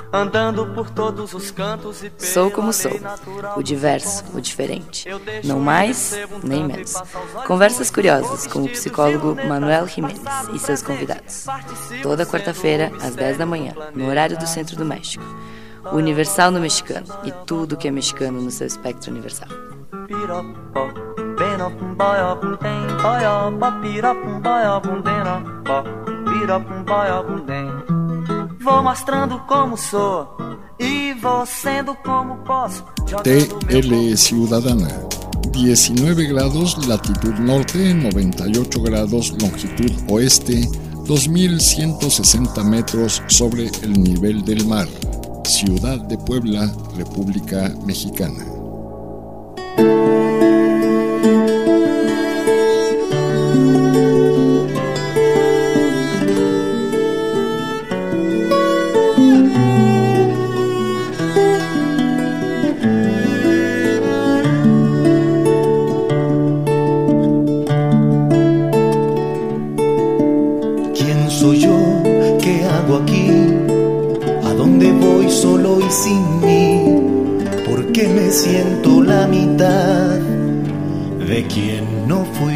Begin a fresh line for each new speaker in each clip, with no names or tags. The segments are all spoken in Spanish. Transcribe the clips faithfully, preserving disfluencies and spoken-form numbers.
Sou como sou, o diverso, o diferente, não mais nem menos. Conversas curiosas com o psicólogo Manuel Jiménez e seus convidados. Toda quarta-feira, às dez da manhã, no horário do Centro do México. O Universal no mexicano e tudo que é mexicano no seu espectro universal.
Vou mostrando como sou e vou sendo como posso.
T L Ciudadana, diecinueve grados latitud norte, noventa y ocho grados longitud oeste, dos mil ciento sesenta metros sobre el nivel del mar. Ciudad de Puebla, República Mexicana.
Siento la mitad de quien no fui.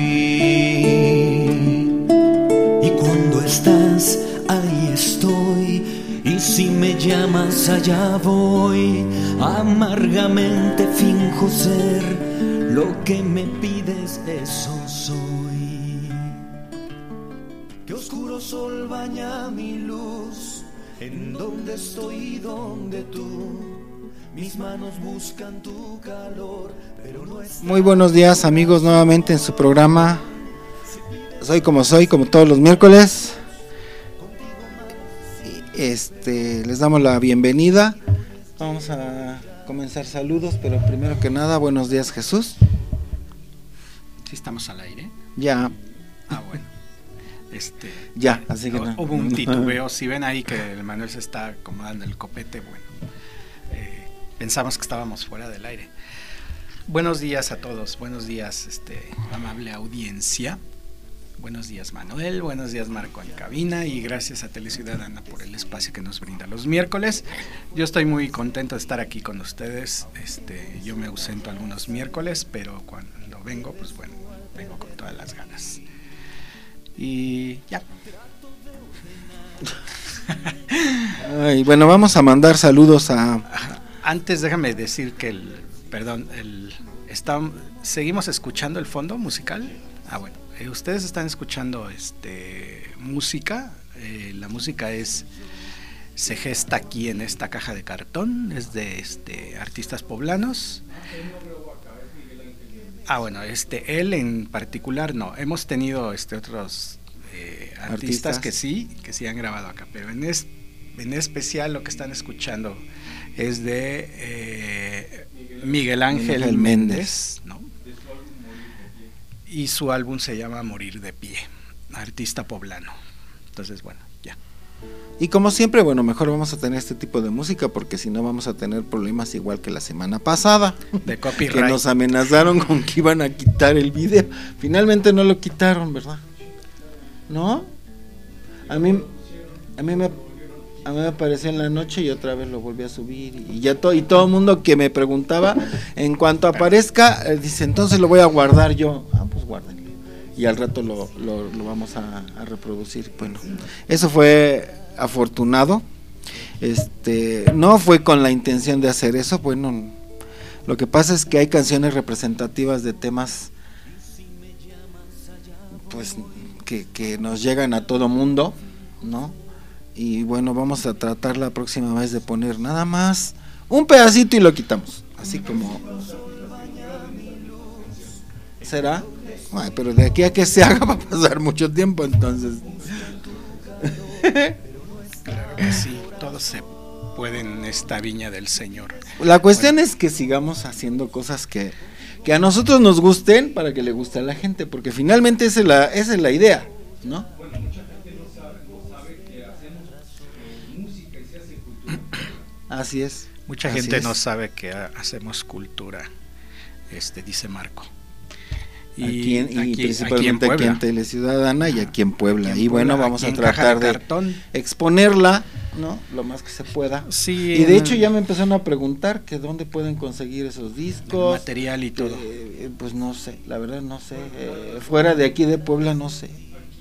Y cuando estás, ahí estoy. Y si me llamas, allá voy. Amargamente finjo ser lo que me pides, eso soy. Qué oscuro sol baña mi luz. En donde estoy y donde tú. Mis manos buscan tu calor, pero no es...
Muy buenos días, amigos, nuevamente en su programa Soy como soy, como todos los miércoles. Este, les damos la bienvenida. Vamos a comenzar saludos, pero primero que nada, buenos días, Jesús.
¿Sí estamos al aire?
Ya.
Ah, bueno. Este,
ya, así que no.
Hubo un titubeo. Si ven ahí que el Manuel se está acomodando el copete, bueno. Eh, Pensamos que estábamos fuera del aire. Buenos días a todos, buenos días, este, amable audiencia. Buenos días, Manuel, buenos días, Marco en cabina, y gracias a Teleciudadana por el espacio que nos brinda los miércoles. Yo estoy muy contento de estar aquí con ustedes. Este, yo me ausento algunos miércoles, pero cuando vengo, pues bueno, vengo con todas las ganas. Y ya.
Ay, bueno, vamos a mandar saludos a...
Antes déjame decir que el, perdón, el, está, seguimos escuchando el fondo musical. Ah, bueno, eh, ustedes están escuchando este música, eh, la música es, se gesta aquí en esta caja de cartón, es de este artistas poblanos. Ah, bueno, este, él en particular no, hemos tenido este otros eh, artistas, artistas que sí, que sí han grabado acá, pero en, es, en especial lo que están escuchando es de eh, Miguel Ángel, Miguel Méndez, ¿no? Y su álbum se llama Morir de Pie, artista poblano. Entonces, bueno, ya.
Y como siempre, bueno, mejor vamos a tener este tipo de música porque si no vamos a tener problemas igual que la semana pasada.
De copyright.
Que nos amenazaron con que iban a quitar el video. Finalmente no lo quitaron, ¿verdad? ¿No? A mí, a mí me... A mí me apareció en la noche y otra vez lo volví a subir y ya todo y todo el mundo que me preguntaba, en cuanto aparezca, eh, dice, entonces lo voy a guardar yo. Ah, pues guárdenlo. Y al rato lo, lo, lo vamos a, a reproducir. Bueno, eso fue afortunado. Este, no fue con la intención de hacer eso. Bueno, lo que pasa es que hay canciones representativas de temas, pues, que, que nos llegan a todo mundo, ¿no? Y bueno, vamos a tratar la próxima vez de poner nada más un pedacito y lo quitamos, así como ¿será? Ay, pero de aquí a que se haga va a pasar mucho tiempo, entonces
claro que sí, todo se puede en esta viña del Señor.
La cuestión bueno. es que sigamos haciendo cosas que, que a nosotros nos gusten para que le guste a la gente, porque finalmente esa es la, esa es la idea, ¿no? Así es.
Mucha
así
gente
es.
no sabe que hacemos cultura, este dice Marco.
Y, aquí en, y aquí, principalmente aquí en, aquí en Teleciudadana y aquí en Puebla. Aquí en y bueno, Puebla, vamos a tratar de cartón. exponerla ¿no? Lo más que se pueda.
Sí,
y de
en-
hecho ya me empezaron a preguntar que dónde pueden conseguir esos discos.
El material y todo.
Eh, pues no sé, la verdad no sé. Eh, fuera de aquí de Puebla no sé.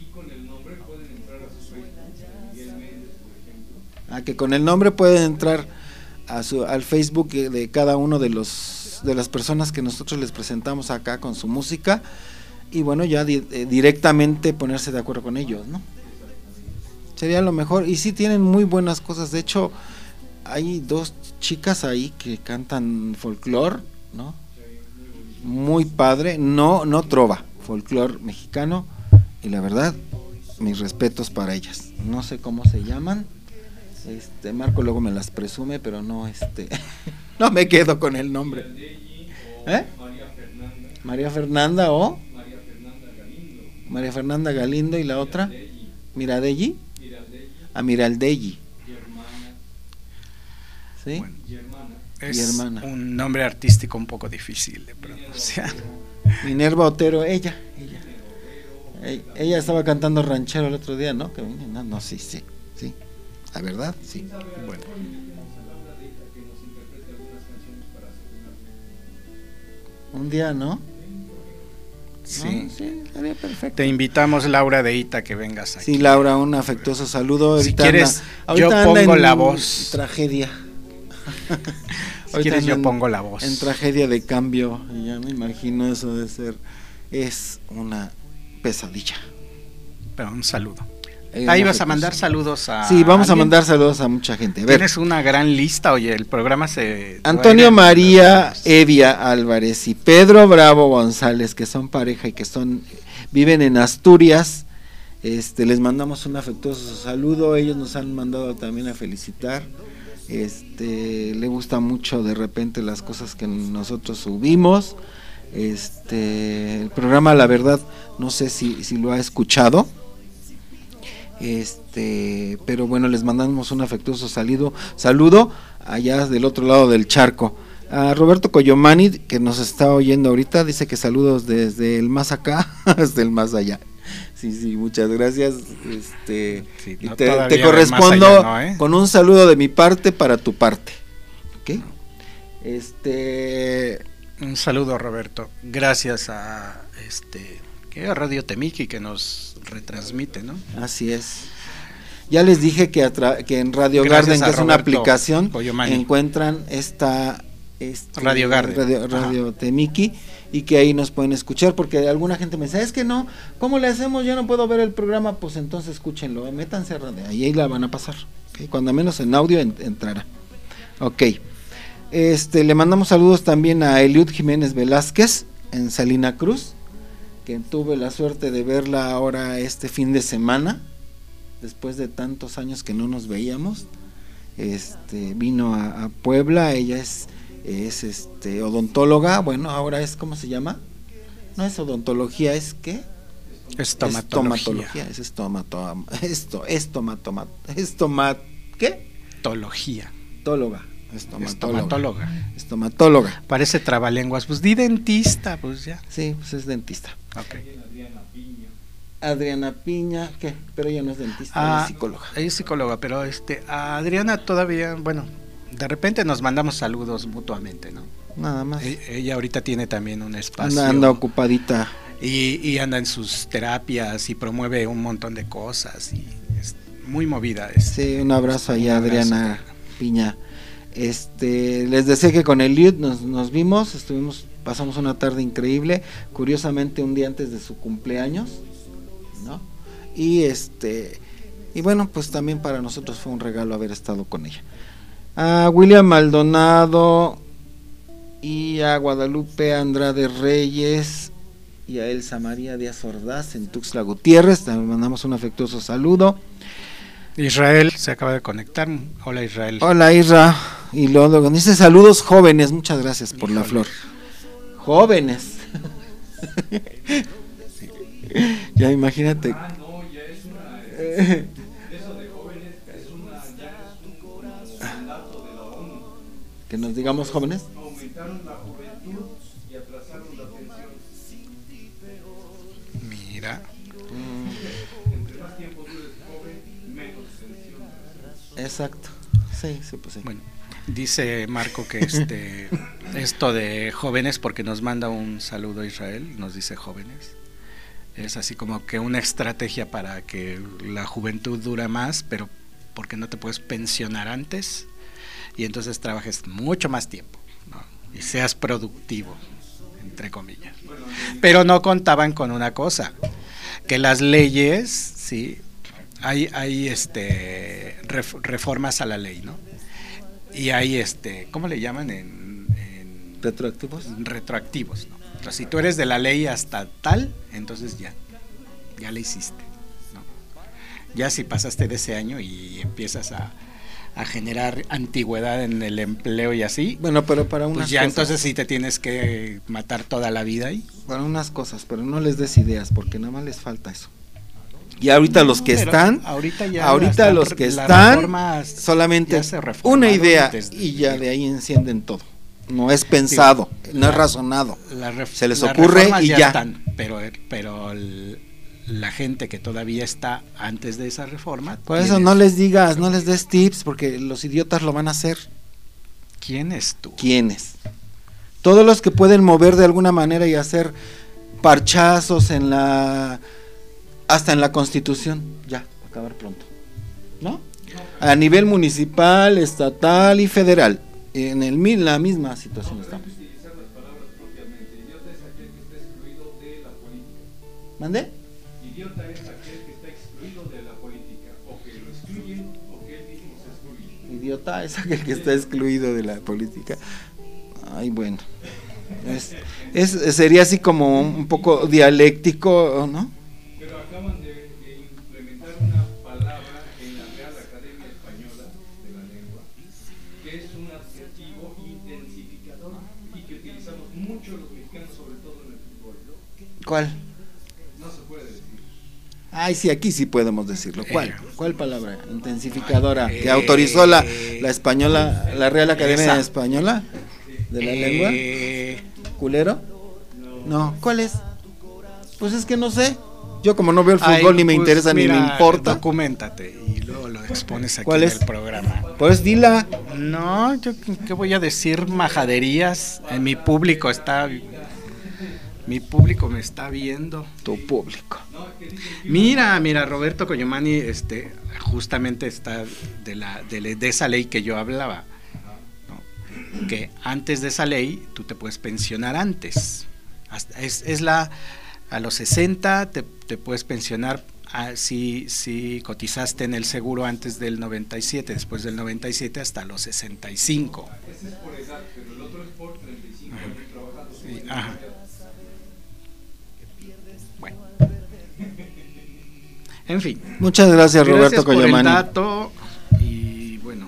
Ah, que con el nombre pueden entrar a su, al Facebook de cada uno de los de las personas que nosotros les presentamos acá con su música y bueno, ya di, eh, directamente ponerse de acuerdo con ellos, ¿no? Sería lo mejor. Y sí tienen muy buenas cosas. De hecho, hay dos chicas ahí que cantan folclore, ¿no? Muy padre. No, no trova, folclore mexicano. Y la verdad, mis respetos para ellas. No sé cómo se llaman. Este, Marco luego me las presume, pero no, este, no me quedo con el nombre. ¿Eh? María Fernanda o María Fernanda Galindo y la otra Miradelli. A Miraldelli. ¿Sí?
Bueno, es
Y hermana.
un nombre artístico un poco difícil de pronunciar.
Minerva Otero, ella, ella. Ella, ella estaba cantando ranchero el otro día, ¿no? Que, no, no, sí, sí, sí. La verdad, sí.
Bueno,
Un día, ¿no?
sí.
No, sí, sería perfecto.
Te invitamos, Laura de Ita, que vengas aquí.
Sí, Laura, un afectuoso saludo.
Si
Ahorita
quieres,
anda- ahorita
yo
anda
pongo
en
la voz.
Tragedia.
Si
Ahorita
quieres,
anda
yo
en-
pongo la voz.
En tragedia de cambio. Y ya me imagino eso de ser. Es una pesadilla.
Pero un saludo.
Eh,
Ahí
un
vas a
afectuoso.
mandar saludos a.
Sí, vamos a
alguien.
mandar saludos a mucha gente. A ver,
Tienes una gran lista, oye, el programa se...
Antonio
va a ir en-
María Evia Álvarez y Pedro Bravo González, que son pareja y que son viven en Asturias. Este, les mandamos un afectuoso saludo. Ellos nos han mandado también a felicitar. Este, le gusta mucho de repente las cosas que nosotros subimos. Este, el programa, la verdad, no sé si, si lo ha escuchado. Este, pero bueno, les mandamos un afectuoso saludo, saludo allá del otro lado del charco. A Roberto Coyomani, que nos está oyendo ahorita, dice que saludos desde el más acá hasta el más allá. Sí, sí, muchas gracias. Este,
Sí,
y
no,
te,
todavía
te
de
correspondo
más allá no, ¿eh?
con un saludo de mi parte para tu parte. ¿Ok? Este,
Un saludo, Roberto. Gracias a este que a Radio Temiki que nos retransmite, ¿no?
así es. Ya les dije que, a tra- que en Radio
Gracias
Garden,
a
que es una
Roberto
aplicación,
Coyomani.
encuentran esta este,
Radio Garden.
Radio, Radio Temiki, y que ahí nos pueden escuchar, porque alguna gente me dice, es que no, ¿cómo le hacemos? Yo no puedo ver el programa. Pues entonces escúchenlo, métanse a radio, y ahí la van a pasar, ¿okay? Cuando menos en audio en- entrará. Ok. Este, le mandamos saludos también a Eliud Jiménez Velázquez en Salina Cruz, que tuve la suerte de verla ahora este fin de semana, después de tantos años que no nos veíamos. Este, vino a, a Puebla. Ella es, es este odontóloga, bueno, ahora es, ¿cómo se llama? No es odontología, es ¿qué?
Estomatología.
Estomatología, es estomato, esto, estomatoma, estomat, ¿qué?
Estomatología.
Tóloga, estomatóloga.
Estomatóloga.
Estomatóloga.
Parece trabalenguas. Pues di dentista, pues ya.
Sí, pues es dentista.
Ok.
Adriana Piña, ¿qué? Pero ella no es dentista,
Ah,
ella es psicóloga.
Ella es psicóloga, pero este, a Adriana todavía, bueno, de repente nos mandamos saludos mutuamente, ¿no?
Nada más.
E- ella ahorita tiene también un espacio.
Anda, anda ocupadita.
Y, y anda en sus terapias y promueve un montón de cosas y es muy movida. Es,
Sí, un abrazo allá,
un abrazo.
Adriana Piña. Este, les decía que con Eliud nos, nos vimos, estuvimos, pasamos una tarde increíble, curiosamente un día antes de su cumpleaños, ¿no? Y este, y bueno, pues también para nosotros fue un regalo haber estado con ella. A William Maldonado y a Guadalupe Andrade Reyes y a Elsa María Díaz Ordaz en Tuxtla Gutiérrez, también mandamos un afectuoso saludo.
Israel se acaba de conectar. Hola, Israel.
Hola, Isra. Y luego, luego dice saludos jóvenes, muchas gracias por la
Híjole.
flor. Jóvenes. Ya imagínate. Que nos digamos jóvenes.
Mira.
Exacto. Sí, sí, pues sí.
Bueno, dice Marco que este esto de jóvenes, porque nos manda un saludo a Israel, nos dice jóvenes. Es así como que una estrategia para que la juventud dura más, pero porque no te puedes pensionar antes y entonces trabajes mucho más tiempo, ¿no? Y seas productivo, entre comillas. Pero no contaban con una cosa, que las leyes, sí, hay, hay este reformas a la ley, ¿no? Y hay este, ¿cómo le llaman? En, en
retroactivos.
Retroactivos, ¿no? Entonces, si tú eres de la ley hasta tal, entonces ya, ya le hiciste, ¿no? Ya si pasaste de ese año y empiezas a, a generar antigüedad en el empleo y así,
bueno, pero para unas
pues ya
cosas,
entonces sí te tienes que matar toda la vida ahí.
Para unas cosas, pero no les des ideas, porque nada más les falta eso. Y ahorita no, los que están, ahorita, ya ahorita están, los que están, solamente una idea y ya de ahí encienden todo. No es pensado, sí, no la, es razonado, la ref, se les ocurre y ya, ya.
Están, pero pero el, la gente que todavía está antes de esa reforma.
Por eso no les digas, no les des tips, porque los idiotas lo van a hacer.
¿Quién es tú?
¿Quiénes? Todos los que pueden mover de alguna manera y hacer parchazos en la, hasta en la Constitución, ya, acabar pronto, ¿no? A nivel municipal, estatal y federal. En el la misma situación estamos. ¿Mande? Idiota es aquel que está excluido de la política, o que lo excluyen o que él mismo se excluye. Idiota es aquel que está excluido de la política. Ay, bueno. Es, es sería así como un poco dialéctico, ¿no?
Pero acaban de, de implementar una palabra en la Real Academia Española de la Lengua, que es un adjetivo intensificador y que utilizamos mucho los mexicanos, sobre todo en el fútbol.
¿Cuál?
No se puede decir.
Ay, sí, aquí sí podemos decirlo. ¿Cuál? Eh, ¿Cuál palabra? Intensificadora, eh, que autorizó la, la española, la Real Academia esa. Española de la eh, Lengua. ¿Culero? No. ¿Cuál es? Pues es que no sé. Yo como no veo el fútbol, ay, ni me pues interesa, mira, ni me importa.
Documéntate y luego lo expones aquí
¿cuál
en
es?
El programa.
Pues dila.
No, yo qué voy a decir majaderías. En mi público está, mi público me está viendo.
Tu público.
Mira, mira, Roberto Coyomani, este, justamente está de la, de, de esa ley que yo hablaba, ¿no? Que antes de esa ley tú te puedes pensionar antes. Hasta, es, es la a los sesenta te, te puedes pensionar a, si, si cotizaste en el seguro antes del noventa y siete, después del noventa y siete hasta los sesenta y cinco.
Ese es por edad, pero el otro es por treinta y cinco años trabajando.
Sí, ajá. Bueno. En fin.
Muchas gracias, Roberto
gracias por
Coyomani.
El dato y bueno.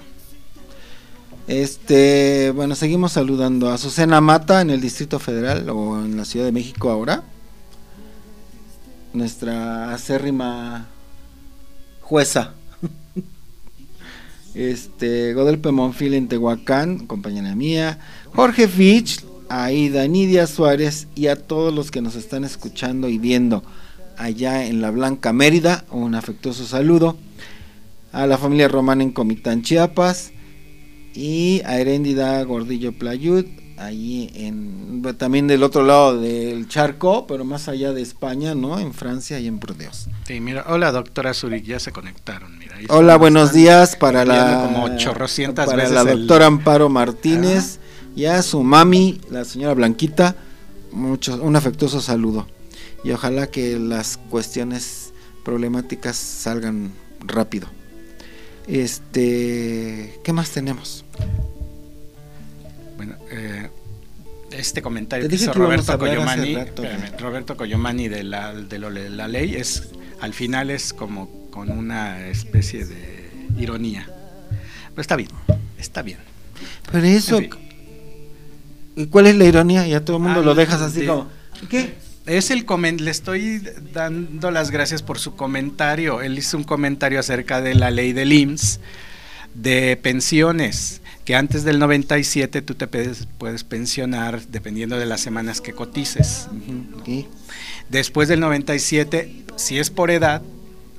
Este, bueno, seguimos saludando a Azucena Mata en el Distrito Federal o en la Ciudad de México ahora. Nuestra acérrima jueza. Este, Godelpe Monfil en Tehuacán, compañera mía. Jorge Fitch, Aida Nidia Suárez y a todos los que nos están escuchando y viendo allá en la Blanca Mérida, un afectuoso saludo. A la familia Román en Comitán, Chiapas. Y a Heréndida Gordillo Playud, allí en, también del otro lado del charco, pero más allá de España, ¿no? En Francia y en Burdeos.
Sí, mira, hola doctora Zurich, ya se conectaron, mira.
Hola, buenos días para la,
como chorrocientas
para
veces
la doctora el... Amparo Martínez,
ah.
y a su mami, la señora Blanquita, mucho, un afectuoso saludo. Y ojalá que las cuestiones problemáticas salgan rápido. Este, ¿qué más tenemos?
Bueno, eh, este comentario que hizo Roberto Coyomani, rato, espérame, Roberto Coyomani de la de lo de la ley es, al final es como con una especie de ironía. Pero está bien, está bien.
Pero eso, en fin. ¿Y cuál es la ironía? Ya todo el mundo ah, lo dejas así de, como, ¿qué?
Es el coment le estoy dando las gracias por su comentario. Él hizo un comentario acerca de la ley del I M S S de pensiones, que antes del noventa y siete tú te puedes, puedes pensionar dependiendo de las semanas que cotices.
Uh-huh. ¿Y?
Después del noventa y siete, si es por edad,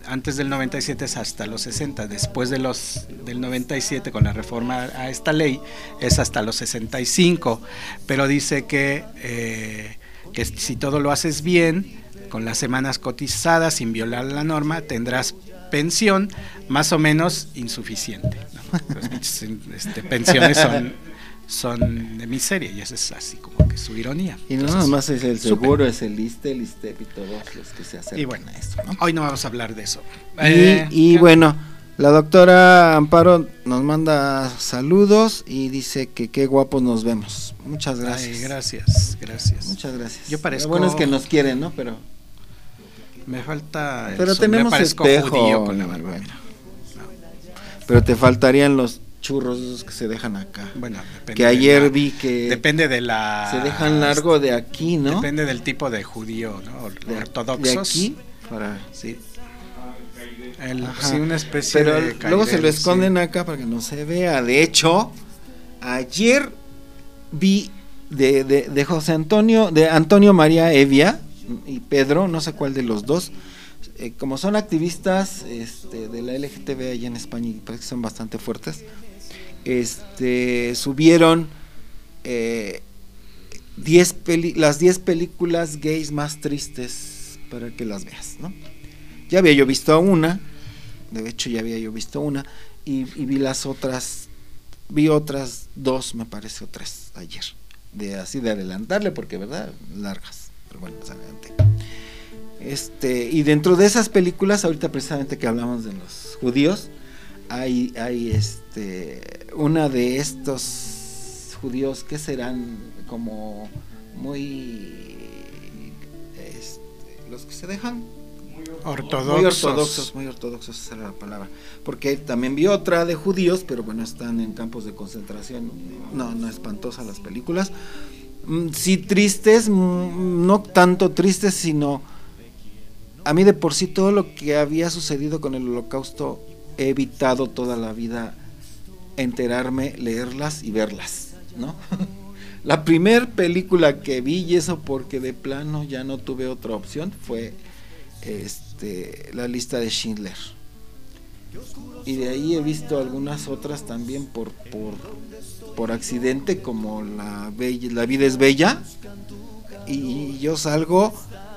antes del noventa y siete es hasta los sesenta, después de los del noventa y siete con la reforma a esta ley es hasta los sesenta y cinco, pero dice que, eh, que si todo lo haces bien, con las semanas cotizadas, sin violar la norma, tendrás pensión más o menos insuficiente, ¿no? Las este, pensiones son, son de miseria y esa es así como que su ironía.
Y no
Entonces,
nada más es el seguro,
super.
Es el ISSSTE, el ISSSTEP y todos los que se acercan
Y bueno,
a esto, ¿no?
hoy no vamos a hablar de eso.
Y,
Eh,
y bueno, la doctora Amparo nos manda saludos y dice que qué guapos nos vemos. Muchas gracias.
Ay, gracias, gracias.
Muchas gracias.
Yo parezco...
Lo bueno es que nos quieren, ¿no? Pero
Me falta... el
pero
sombrero,
tenemos
parezco
espejo.
judío con la barba.
Bueno.
Mira.
Pero te faltarían los churros esos que se dejan acá.
Bueno, depende
Que
de
ayer
la-
vi que
Depende de la...
se dejan largo de aquí, ¿no?
Depende del tipo de judío, ¿no?
de,
Ortodoxos.
de aquí para
Sí. El,
Ajá.
sí, una especie
pero
de
luego se lo
cairel,
esconden
sí.
acá para que no se vea. De hecho, ayer vi de, de, de José Antonio, de Antonio María Evia y Pedro, no sé cuál de los dos, eh, como son activistas este, de la L G T B allá en España y parece que son bastante fuertes, este, subieron eh, diez peli las diez películas gays más tristes para que las veas, ¿no? Ya había yo visto una, de hecho ya había yo visto una, y, y vi las otras, vi otras dos, me parece, o tres ayer, de así de adelantarle, porque verdad, largas, pero bueno, más adelante. Este, y dentro de esas películas, ahorita precisamente que hablamos de los judíos, hay, hay este, una de estos judíos que serán como muy, este, los que se dejan
Ortodoxos.
muy ortodoxos, muy ortodoxos, esa era la palabra. Porque también vi otra de judíos, pero bueno, están en campos de concentración. No, no espantosas las películas. Mm, sí tristes, mm, no tanto tristes, sino a mí de por sí todo lo que había sucedido con el Holocausto he evitado toda la vida enterarme, leerlas y verlas, ¿no? La primer película que vi, y eso porque de plano ya no tuve otra opción, fue este La lista de Schindler. Y de ahí he visto algunas otras también por por, por accidente, como la, bella, la vida es bella, y yo salgo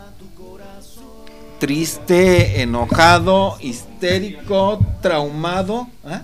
triste, enojado, histérico, traumado. ¿eh?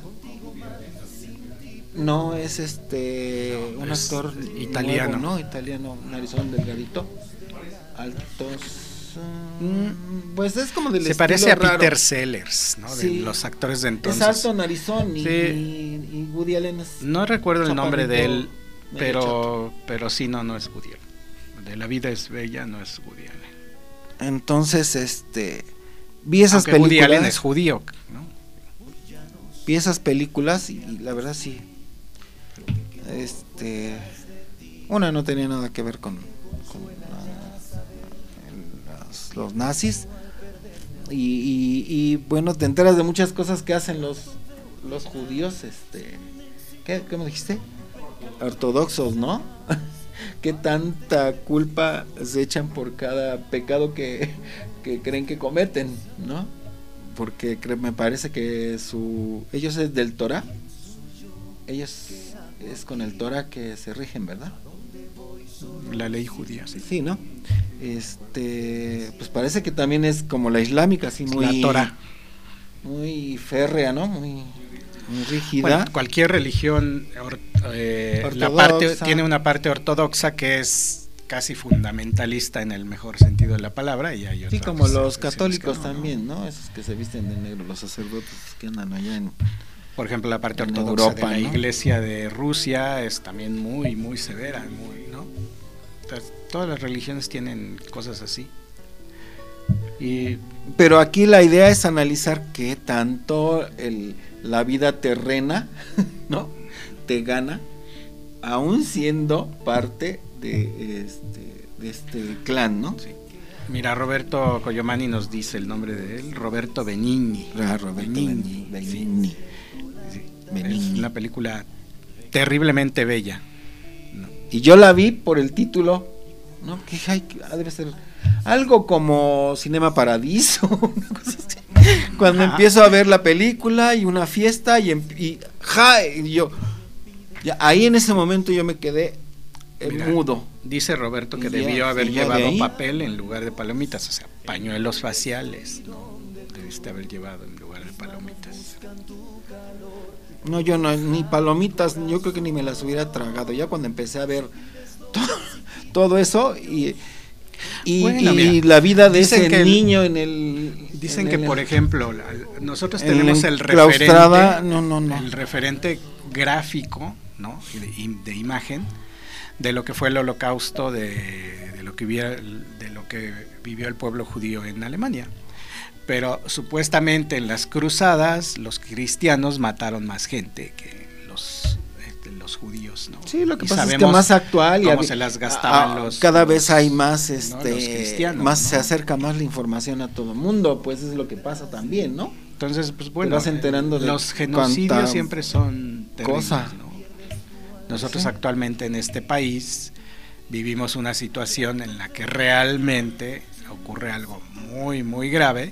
No es este un
Es
actor
italiano.
nuevo, ¿no? Italiano, narizón delgadito, altos. Mm, pues es como del
Se
estilo
parece a
raro.
Peter Sellers, ¿no?
Sí.
De los actores de entonces.
Es alto, narizón y,
Sí.
y, y Woody Allen es
No recuerdo el nombre de él,
medio
pero pero sí, no, no es Woody Allen. De La vida es bella, no es Woody Allen.
Entonces, este vi esas
Aunque Woody
películas.
Allen es judío, ¿no?
Vi esas películas y, y la verdad sí. Este una no tenía nada que ver con, con la- los, los nazis. Y, y, y bueno, te enteras de muchas cosas que hacen los los judíos, este ¿qué, qué me dijiste? Ortodoxos, ¿no? Que tanta culpa se echan por cada pecado que, que creen que cometen, ¿no? Porque cre- me parece que su ellos es del Torah, ellos es con el Torah que se rigen, ¿verdad?
La ley judía, sí.
Sí, ¿no? Este, pues parece que también es como la islámica, así muy
La Torah.
muy férrea, ¿no? Muy, muy rígida.
Bueno, cualquier religión or- eh, la
Ortodoxa.
parte tiene una parte ortodoxa que es casi fundamentalista en el mejor sentido de la palabra, y hay
Sí,
otras
como los
religiones
católicos
que no, ¿no?
también, ¿no? Esos que se visten de negro, los sacerdotes que andan allá en...
Por ejemplo, la parte
en
ortodoxa
Europa,
de la
¿no?
iglesia de Rusia es también muy, muy severa, muy, ¿no? Entonces, todas las religiones tienen cosas así. Y
Pero aquí la idea es analizar qué tanto el, la vida terrena, ¿no? Te gana, aún siendo parte de este, de este clan, ¿no?
sí. Mira, Roberto Coyomani nos dice el nombre de él, Roberto Benigni.
Ah, Roberto
Benigni,
Benigni.
sí. Sí.
Benigni.
Es una película terriblemente bella. ¿no?
Y yo la vi por el título, ¿no? Que ay, que, ah, debe ser algo como Cinema Paradiso, una cosa así. Cuando
Ajá.
empiezo a ver la película y una fiesta y, y, ja, y yo, ya, ahí en ese momento yo me quedé eh,
Mira,
mudo.
Dice Roberto que
Y ya-
debió haber
y ya de
llevado
ahí-
papel en lugar de palomitas, o sea, pañuelos faciales, ¿no? Debiste haber llevado en lugar de palomitas.
No, yo no, ni palomitas, yo creo que ni me las hubiera tragado. Ya cuando empecé a ver todo, todo eso y, y,
Bueno,
y
mira,
la vida de
dicen
ese
que el-
niño en el...
Dicen
en
que,
el-
por ejemplo, la- nosotros
en
tenemos
la
el
enclaustrada,
referente,
no, no, no.
el referente gráfico, ¿no? Y de, y de imagen de lo que fue el Holocausto, de, de lo que vivió, de lo que vivió el pueblo judío en Alemania. Pero supuestamente en las cruzadas los cristianos mataron más gente que los, este, los judíos, ¿no?
Sí, lo que
Y
pasa es que
sabemos
más actual y
cómo
habi-
se las gastaban
a-
los
cada
los-
vez hay más
¿no?
este
los cristianos,
más
¿no?
se acerca más la información a todo el mundo, pues es lo que pasa también, ¿no?
Entonces, pues bueno,
vas enterando de
los genocidios
cuánta
siempre son terribles,
cosa.
¿no? Nosotros
Sí.
actualmente en este país vivimos una situación en la que realmente ocurre algo muy, muy grave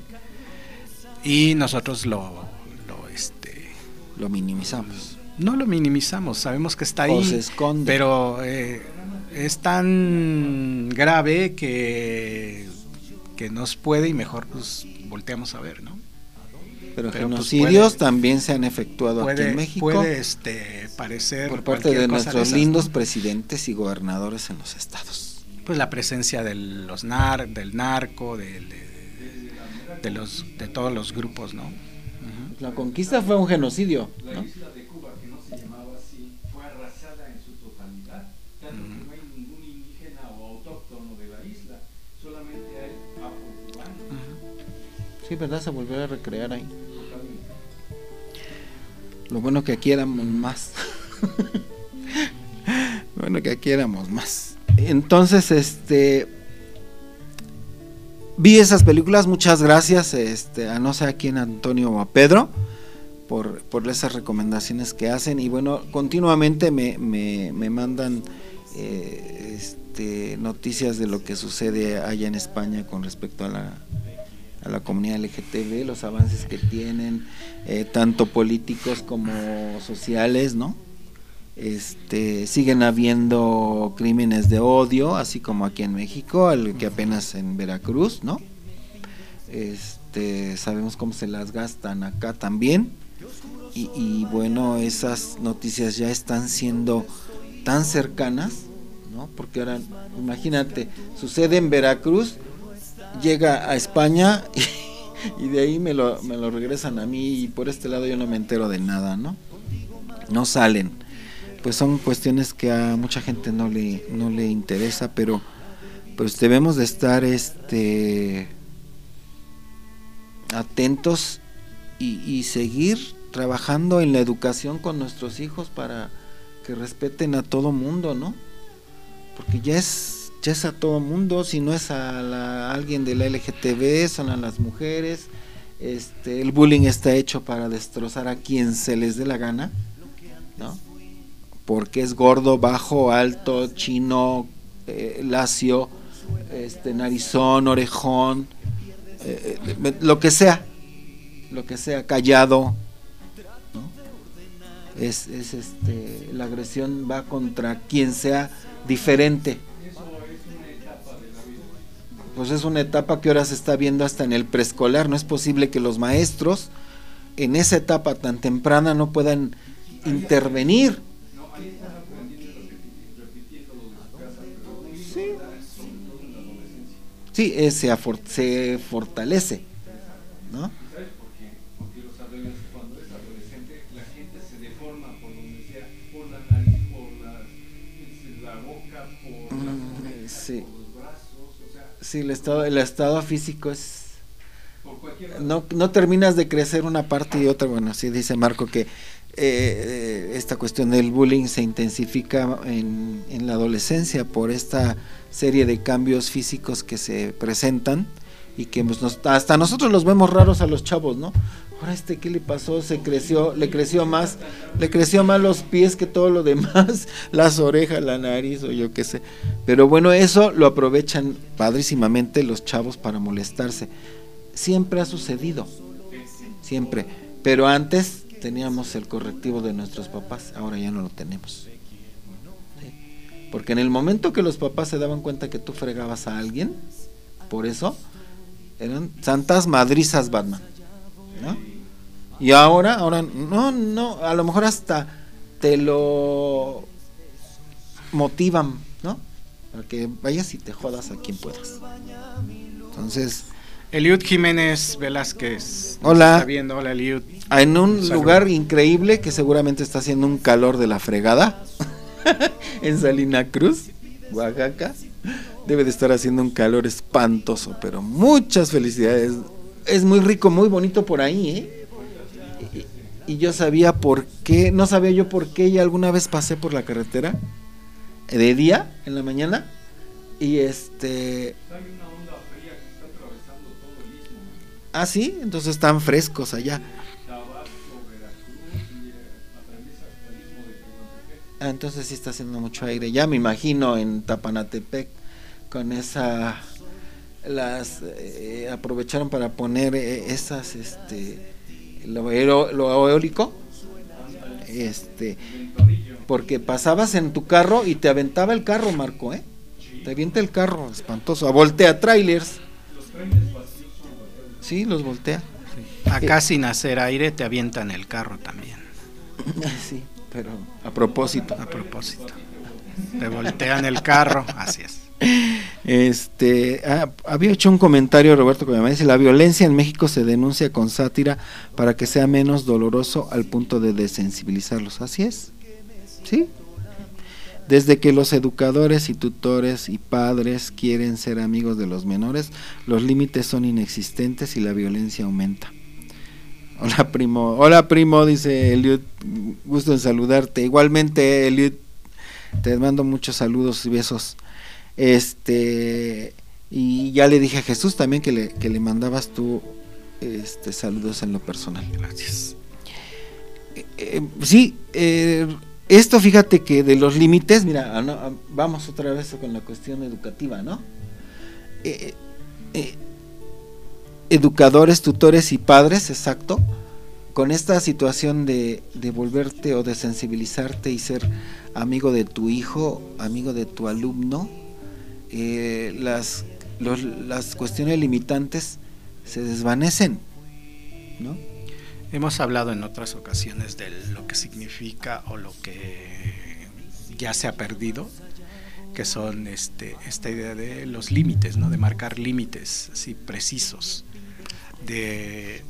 y nosotros lo, lo este,
Lo minimizamos.
no lo minimizamos, sabemos que está
O
ahí,
se esconde.
pero eh, es tan grave que, que nos puede y mejor pues volteamos a ver, ¿no?
Pero,
pero, pues,
genocidios
puede-
también se han efectuado aquí
Puede,
en México
puede este, parecer
por parte
cualquier
de
cosa
nuestros
esas,
lindos
¿no?
presidentes y gobernadores en los estados.
Pues la presencia de los nar, del narco, de, de, de los de todos los grupos, ¿no? Ujú.
La conquista fue un genocidio,
La
¿no?
isla de Cuba, que no se llamaba así, fue arrasada en su totalidad, tanto que no hay ningún indígena o autóctono de la isla, solamente hay afrocubanos.
Sí, ¿verdad? Se volvió a recrear ahí. Lo bueno que aquí éramos más. Lo bueno que aquí éramos más. Entonces, este vi esas películas, muchas gracias, este, a no sé a quién, Antonio o a Pedro, por, por esas recomendaciones que hacen. Y bueno, continuamente me, me, me mandan eh, este, noticias de lo que sucede allá en España con respecto a la a la comunidad L G T B, los avances que tienen, eh, tanto políticos como sociales, ¿no? Este, siguen habiendo crímenes de odio, así como aquí en México, al que apenas en Veracruz, ¿no? Este, sabemos cómo se las gastan acá también, y, y bueno, esas noticias ya están siendo tan cercanas, ¿no? Porque ahora, imagínate, sucede en Veracruz, llega a España y, y de ahí me lo, me lo regresan a mí, y por este lado yo no me entero de nada, ¿no? No salen. Pues son cuestiones que a mucha gente no le, no le interesa, pero pues debemos de estar este atentos y, y seguir trabajando en la educación con nuestros hijos para que respeten a todo mundo, ¿no? Porque ya es ya es a todo mundo, si no es a, la, a alguien de la L G T B, son a las mujeres. Este, el bullying está hecho para destrozar a quien se les dé la gana, ¿no? Porque es gordo, bajo, alto, chino, eh, lacio, este, narizón, orejón, eh, eh, lo que sea, lo que sea, callado, ¿no? Es, es este, la agresión va contra quien sea diferente. Pues es una etapa que ahora se está viendo hasta en el preescolar. No es posible que los maestros en esa etapa tan temprana no puedan intervenir. Sí, sí eh, se, afor se fortalece, ¿no?
¿Sabes por qué? Porque los adolescentes, cuando es adolescente, la gente se deforma por donde sea, por la nariz, por la, la boca, por
Mm,
las orejas,
sí.
por los brazos, o sea,
Sí, el estado, el estado físico es...
por cualquier
No, no terminas de crecer una parte y otra. Bueno, sí dice Marco que eh, esta cuestión del bullying se intensifica en, en la adolescencia por esta serie de cambios físicos que se presentan y que pues, nos, hasta nosotros los vemos raros a los chavos, ¿no? Ahora este, ¿qué le pasó? Se creció, le creció más, le creció más los pies que todo lo demás, las orejas, la nariz o yo qué sé. Pero bueno, eso lo aprovechan padrísimamente los chavos para molestarse. Siempre ha sucedido, siempre. Pero antes teníamos el correctivo de nuestros papás, ahora ya no lo tenemos. ¿Sí? Porque en el momento que los papás se daban cuenta que tú fregabas a alguien, por eso eran santas madrizas Batman, ¿no? Y ahora, ahora, no, no, a lo mejor hasta te lo motivan, ¿no? Para que vayas y te jodas a quien puedas. Entonces,
Eliud Jiménez Velázquez.
Hola.
Está viendo, hola Eliud.
En un
Salud.
lugar increíble que seguramente está haciendo un calor de la fregada. En Salina Cruz, Oaxaca. Debe de estar haciendo un calor espantoso, pero muchas felicidades. Es muy rico, muy bonito por ahí, ¿eh? Y, y yo sabía por qué, no sabía yo por qué, y alguna vez pasé por la carretera de día, en la mañana, y este... Ah, sí, entonces están frescos allá. Ah, entonces sí está haciendo mucho aire. Ya me imagino en Tapanatepec con esa, las eh, aprovecharon para poner eh, esas, este, lo, eolo, lo eólico, este, porque pasabas en tu carro y te aventaba el carro, Marco, ¿eh? Te avienta el carro, espantoso. Voltea trailers. Sí, los voltea.
Acá sin hacer aire te avientan el carro también.
Sí, pero a propósito.
A propósito. Te voltean el carro, así es.
Este, ah, había hecho un comentario Roberto que me dice: la violencia en México se denuncia con sátira para que sea menos doloroso al punto de desensibilizarlos. Así es. ¿Sí? Desde que los educadores y tutores y padres quieren ser amigos de los menores, los límites son inexistentes y la violencia aumenta. Hola primo, hola primo, dice Eliud, gusto en saludarte. Igualmente Eliud, te mando muchos saludos y besos. Este, y ya le dije a Jesús también que le, que le mandabas tú este, saludos en lo personal.
Gracias.
Eh, eh, sí, eh, esto fíjate que de los límites, mira, no, vamos otra vez con la cuestión educativa, ¿no? Eh, eh, educadores, tutores y padres, exacto, con esta situación de, de volverte o de sensibilizarte y ser amigo de tu hijo, amigo de tu alumno, eh, las, los, las cuestiones limitantes se desvanecen, ¿no?
Hemos hablado en otras ocasiones de lo que significa o lo que ya se ha perdido, que son este esta idea de los límites, ¿no? De marcar límites así precisos, de,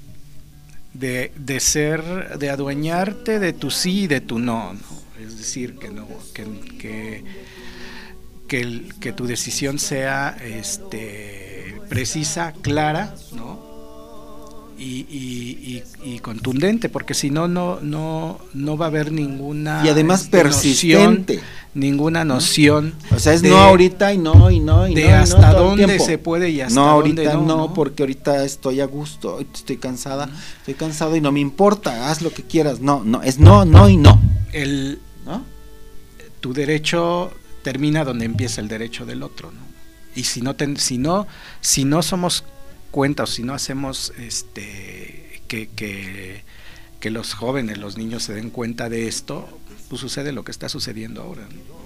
de de ser, de adueñarte de tu sí y de tu no, ¿no? Es decir, que no, que que que, el, que tu decisión sea este precisa, clara, ¿no? Y, y, y, y contundente, porque si no, no, no, no va a haber ninguna
y además
este,
persistente,
noción, ninguna noción.
O sea, es
de,
no ahorita y no y no y
de
no, y
hasta
no,
dónde se puede y hasta
no ahorita
dónde no,
no,
no,
porque ahorita estoy a gusto, estoy cansada, estoy cansado y no me importa, haz lo que quieras. No, no, es no, no y no.
El,
¿no?
Tu derecho termina donde empieza el derecho del otro, ¿no? Y si no, ten, si no, si no somos cuenta o si no hacemos este que, que, que los jóvenes, los niños se den cuenta de esto, pues sucede lo que está sucediendo ahora,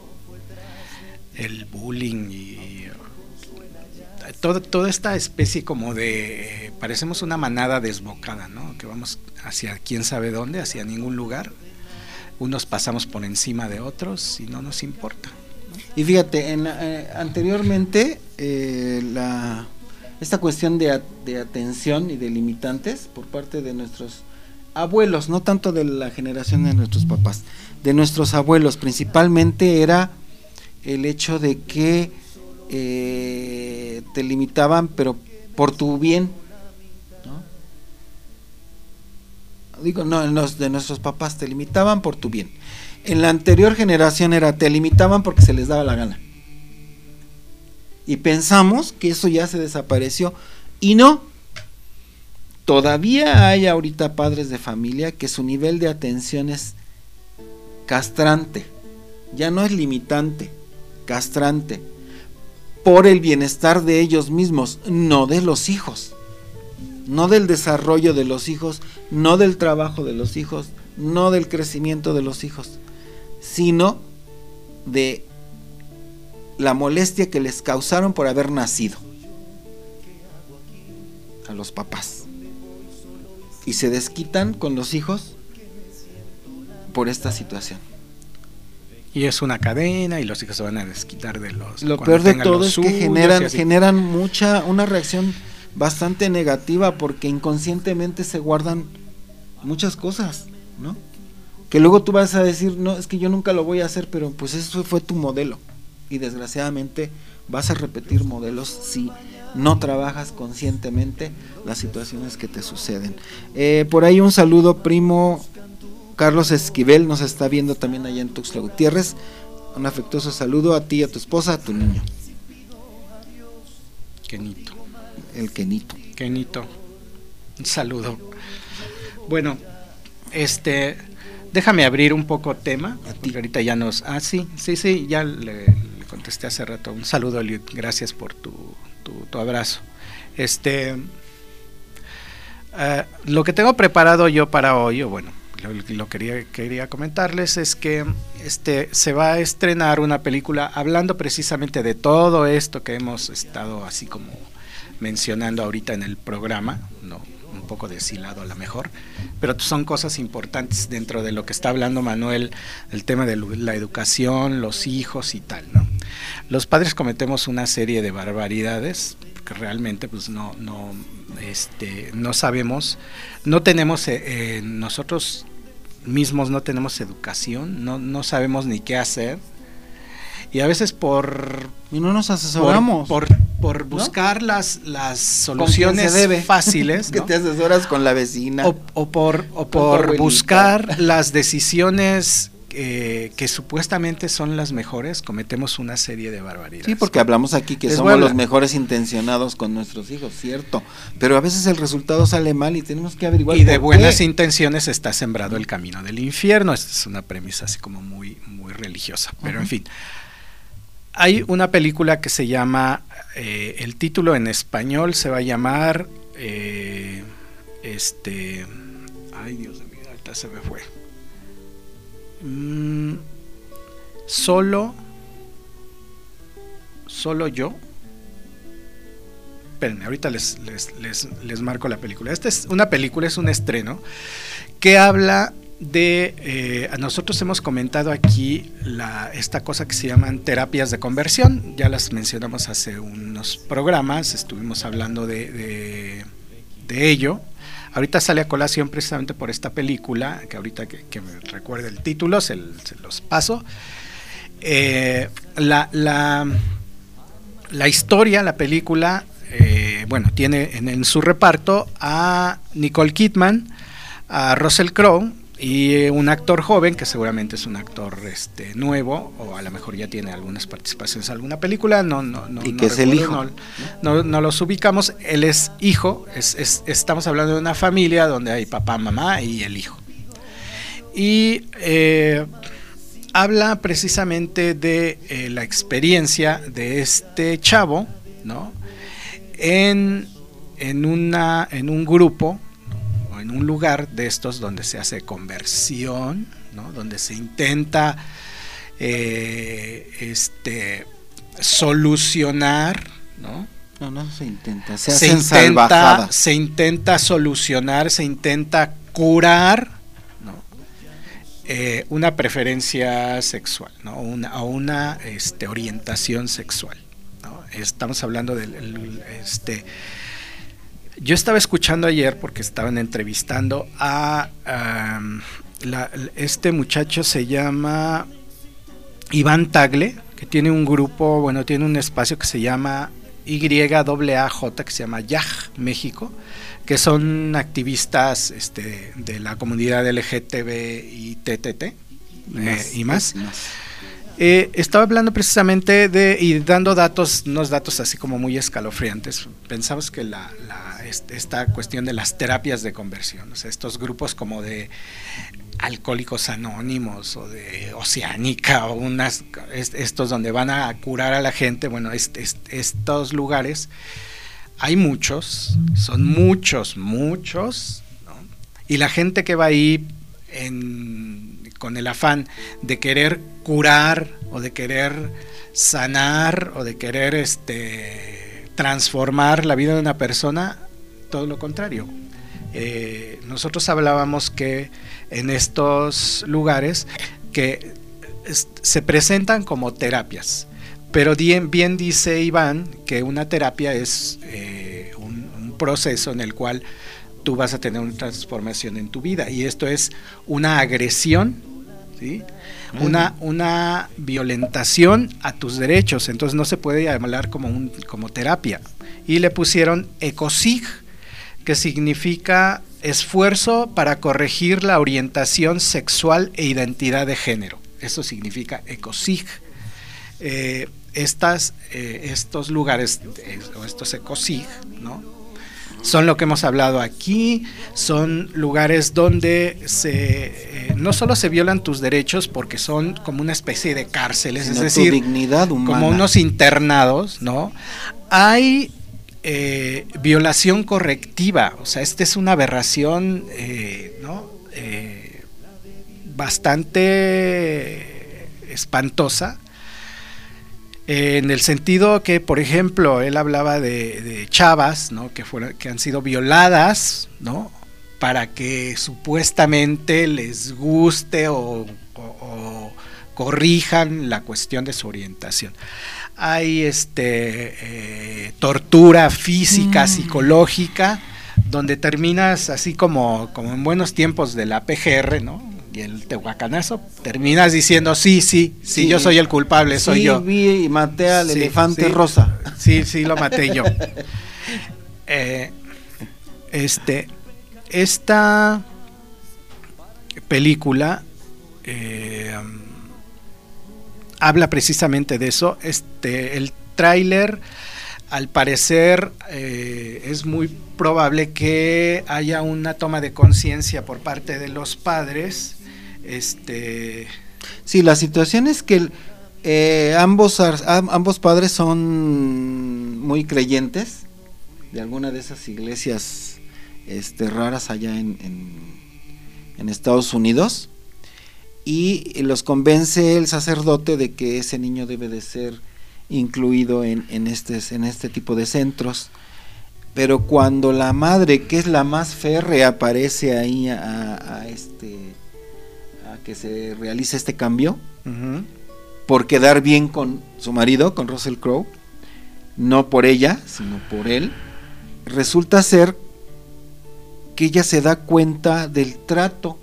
¿no? El bullying y todo, toda esta especie como de parecemos una manada desbocada, ¿no? Que vamos hacia quién sabe dónde, hacia ningún lugar, unos pasamos por encima de otros y no nos importa, ¿no?
Y fíjate, en, eh, anteriormente eh, la esta cuestión de, de atención y de limitantes por parte de nuestros abuelos, no tanto de la generación de nuestros papás, de nuestros abuelos principalmente, era el hecho de que eh, te limitaban pero por tu bien, ¿no? Digo, no, en los de nuestros papás te limitaban por tu bien. En la anterior generación era te limitaban porque se les daba la gana. Y pensamos que eso ya se desapareció y no. Todavía hay ahorita padres de familia que su nivel de atención es castrante, ya no es limitante, castrante, por el bienestar de ellos mismos, no de los hijos. no del desarrollo de los hijos, no del trabajo de los hijos, no del crecimiento de los hijos, sino de la molestia que les causaron por haber nacido a los papás, y se desquitan con los hijos por esta situación.
Y es una cadena y los hijos se van a desquitar de los.
Lo peor de todo es que generan, generan mucha, una reacción bastante negativa, porque inconscientemente se guardan muchas cosas, ¿no? Que luego tú vas a decir, no, es que yo nunca lo voy a hacer, pero pues eso fue tu modelo. Y desgraciadamente vas a repetir modelos si no trabajas conscientemente las situaciones que te suceden. Eh, por ahí un saludo, primo Carlos Esquivel, nos está viendo también allá en Tuxtla Gutiérrez. Un afectuoso saludo a ti, a tu esposa, a tu niño.
Kenito.
El Kenito.
Kenito. Un saludo. Bueno, este, déjame abrir un poco tema, porque ahorita ya nos... Ah, sí, sí, sí, ya le, le contesté hace rato. Un saludo, Eliud, gracias por tu, tu, tu abrazo. Este, uh, lo que tengo preparado yo para hoy, o bueno, lo, lo quería, quería comentarles es que este, se va a estrenar una película hablando precisamente de todo esto que hemos estado así como mencionando ahorita en el programa, ¿no? Un poco deshilado a lo mejor, pero son cosas importantes dentro de lo que está hablando Manuel, el tema de la educación, los hijos y tal, ¿no? Los padres cometemos una serie de barbaridades que realmente pues no, no, este, no sabemos, no tenemos, eh, nosotros mismos no tenemos educación, no, no sabemos ni qué hacer. Y a veces por
y no nos asesoramos
por, por, por buscar, ¿no?, las, las soluciones fáciles, ¿no?
Que te asesoras con la vecina
o, o por, o por buscar las decisiones eh, que supuestamente son las mejores, cometemos una serie de barbaridades.
Sí, porque hablamos aquí que somos los mejores intencionados con nuestros hijos, cierto, pero a veces el resultado sale mal y tenemos que averiguar
y de
por
buenas
qué.
Intenciones está sembrado el camino del infierno. Esta es una premisa así como muy, muy religiosa, pero uh-huh. En fin. Hay una película que se llama, eh, el título en español se va a llamar, eh, este, ay Dios mío, ahorita se me fue, mm, solo, solo yo, espérenme, ahorita les, les, les, les marco la película. Esta es una película, es un estreno que habla de, eh, nosotros hemos comentado aquí la, esta cosa que se llaman terapias de conversión, ya las mencionamos hace unos programas, estuvimos hablando de, de, de ello. Ahorita sale a colación precisamente por esta película, que ahorita que, que me recuerde el título, se, se los paso. Eh, la, la, la historia, la película, eh, bueno, tiene en, en su reparto a Nicole Kidman, a Russell Crowe, y un actor joven que seguramente es un actor este nuevo, o a lo mejor ya tiene algunas participaciones en alguna película, no no no
y
no
que es el hijo,
no, no, no los ubicamos. Él es hijo, es, es, estamos hablando de una familia donde hay papá, mamá y el hijo, y eh, habla precisamente de eh, la experiencia de este chavo, ¿no? en en una en un grupo, en un lugar de estos donde se hace conversión, ¿no? Donde se intenta eh, este solucionar, ¿no?
No, no se intenta, se,
se
hacen
intenta,
salvajadas.
Se intenta solucionar, se intenta curar, ¿no? Eh, una preferencia sexual, ¿no? Una, o una este, orientación sexual, ¿no? Estamos hablando del el, este yo estaba escuchando ayer, porque estaban entrevistando a um, la, este muchacho, se llama Iván Tagle, que tiene un grupo, bueno, tiene un espacio que se llama Y A A J, que se llama Y A J México, que son activistas este, de la comunidad L G T B y T T T eh, y más. más. Eh, estaba hablando precisamente de y dando datos, unos datos así como muy escalofriantes. Pensamos que la, la este, esta cuestión de las terapias de conversión, o sea, estos grupos como de Alcohólicos Anónimos o de Oceánica o unas estos donde van a curar a la gente, bueno, est, est, estos lugares hay muchos, son muchos, muchos, ¿no? Y la gente que va ahí en, con el afán de querer curar o de querer sanar o de querer este, transformar la vida de una persona, todo lo contrario. Eh, nosotros hablábamos que en estos lugares que es, se presentan como terapias, pero bien, bien dice Iván que una terapia es eh, un, un proceso en el cual tú vas a tener una transformación en tu vida, y esto es una agresión, ¿sí? Mm. Una, una violentación a tus derechos, entonces no se puede hablar como, un, como terapia. Y le pusieron ECOSIG, que significa esfuerzo para corregir la orientación sexual e identidad de género. Eso significa ECOSIG. Eh, estas, eh, estos lugares, eh, o estos ECOSIG, ¿no? Son lo que hemos hablado aquí, son lugares donde se eh, no solo se violan tus derechos porque son como una especie de cárceles, sino es decir,
tu dignidad humana,
como unos internados, ¿no? Hay eh, violación correctiva, o sea, esta es una aberración, eh, ¿no? Eh, bastante espantosa. En el sentido que, por ejemplo, él hablaba de, de chavas, ¿no? que, fueron, que han sido violadas, ¿no? Para que supuestamente les guste o, o, o corrijan la cuestión de su orientación. Hay este, eh, tortura física, mm. psicológica, donde terminas así como, como en buenos tiempos del A P G R, ¿no? Y el tehuacanazo, terminas diciendo sí, sí, sí, sí, yo soy el culpable,
sí,
soy yo.
Sí, vi y maté al
sí,
elefante
sí,
rosa.
Sí, sí, lo maté yo. eh, este, esta película eh, habla precisamente de eso. Este, el tráiler, al parecer, eh, es muy probable que haya una toma de conciencia por parte de los padres. Este,
sí, la situación es que eh, ambos ambos padres son muy creyentes de alguna de esas iglesias este, raras allá en, en, en Estados Unidos, y los convence el sacerdote de que ese niño debe de ser incluido en, en, este, en este tipo de centros. Pero cuando la madre, que es la más férrea, aparece ahí a, a este a que se realice este cambio, uh-huh. por quedar bien con su marido, con Russell Crowe, no por ella, sino por él, resulta ser que ella se da cuenta del trato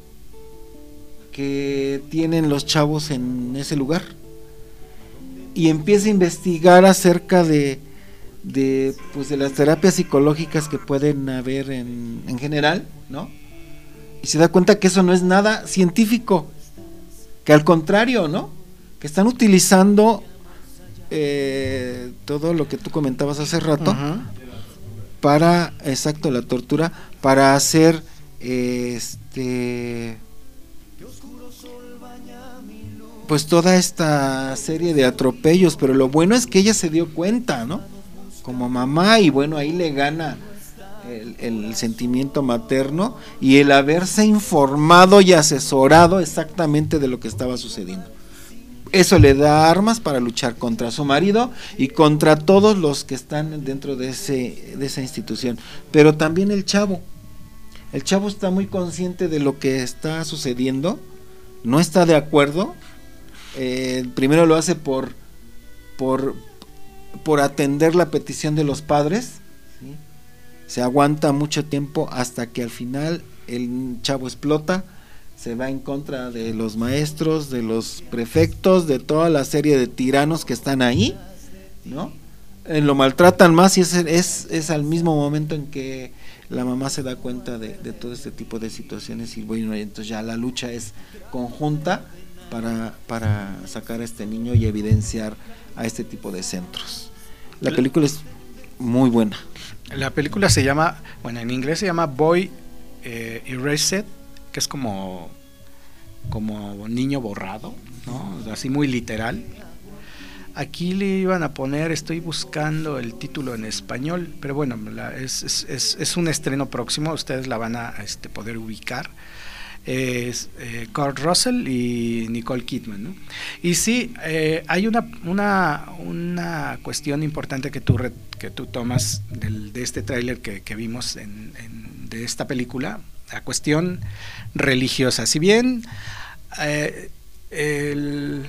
que tienen los chavos en ese lugar, y empieza a investigar acerca de de pues de las terapias psicológicas que pueden haber en, en general, ¿no? Y se da cuenta que eso no es nada científico, que al contrario, ¿no? Que están utilizando eh, todo lo que tú comentabas hace rato, uh-huh. para, exacto, la tortura, para hacer eh, este pues toda esta serie de atropellos. Pero lo bueno es que ella se dio cuenta, ¿no? Como mamá, y bueno, ahí le gana el, el sentimiento materno y el haberse informado y asesorado exactamente de lo que estaba sucediendo. Eso le da armas para luchar contra su marido y contra todos los que están dentro de ese de esa institución. Pero también el chavo, el chavo está muy consciente de lo que está sucediendo, no está de acuerdo. Eh, primero lo hace por por por atender la petición de los padres, ¿sí? Se aguanta mucho tiempo hasta que al final el chavo explota, se va en contra de los maestros, de los prefectos, de toda la serie de tiranos que están ahí, ¿no? Eh, lo maltratan más, y es, es, es al mismo momento en que la mamá se da cuenta de, de todo este tipo de situaciones, y bueno, entonces ya la lucha es conjunta para, para sacar a este niño y evidenciar a este tipo de centros. La película es muy buena.
La película se llama, bueno, en inglés se llama Boy eh, Erased, que es como como niño borrado, ¿no? Así muy literal. Aquí le iban a poner, estoy buscando el título en español, pero bueno, la, es, es, es, es un estreno próximo, ustedes la van a este, poder ubicar. Es eh, Kurt Russell y Nicole Kidman, ¿no? Y sí, eh, hay una, una, una cuestión importante que tú, re, que tú tomas del, de este tráiler que, que vimos en, en, de esta película, la cuestión religiosa. Si bien eh, el...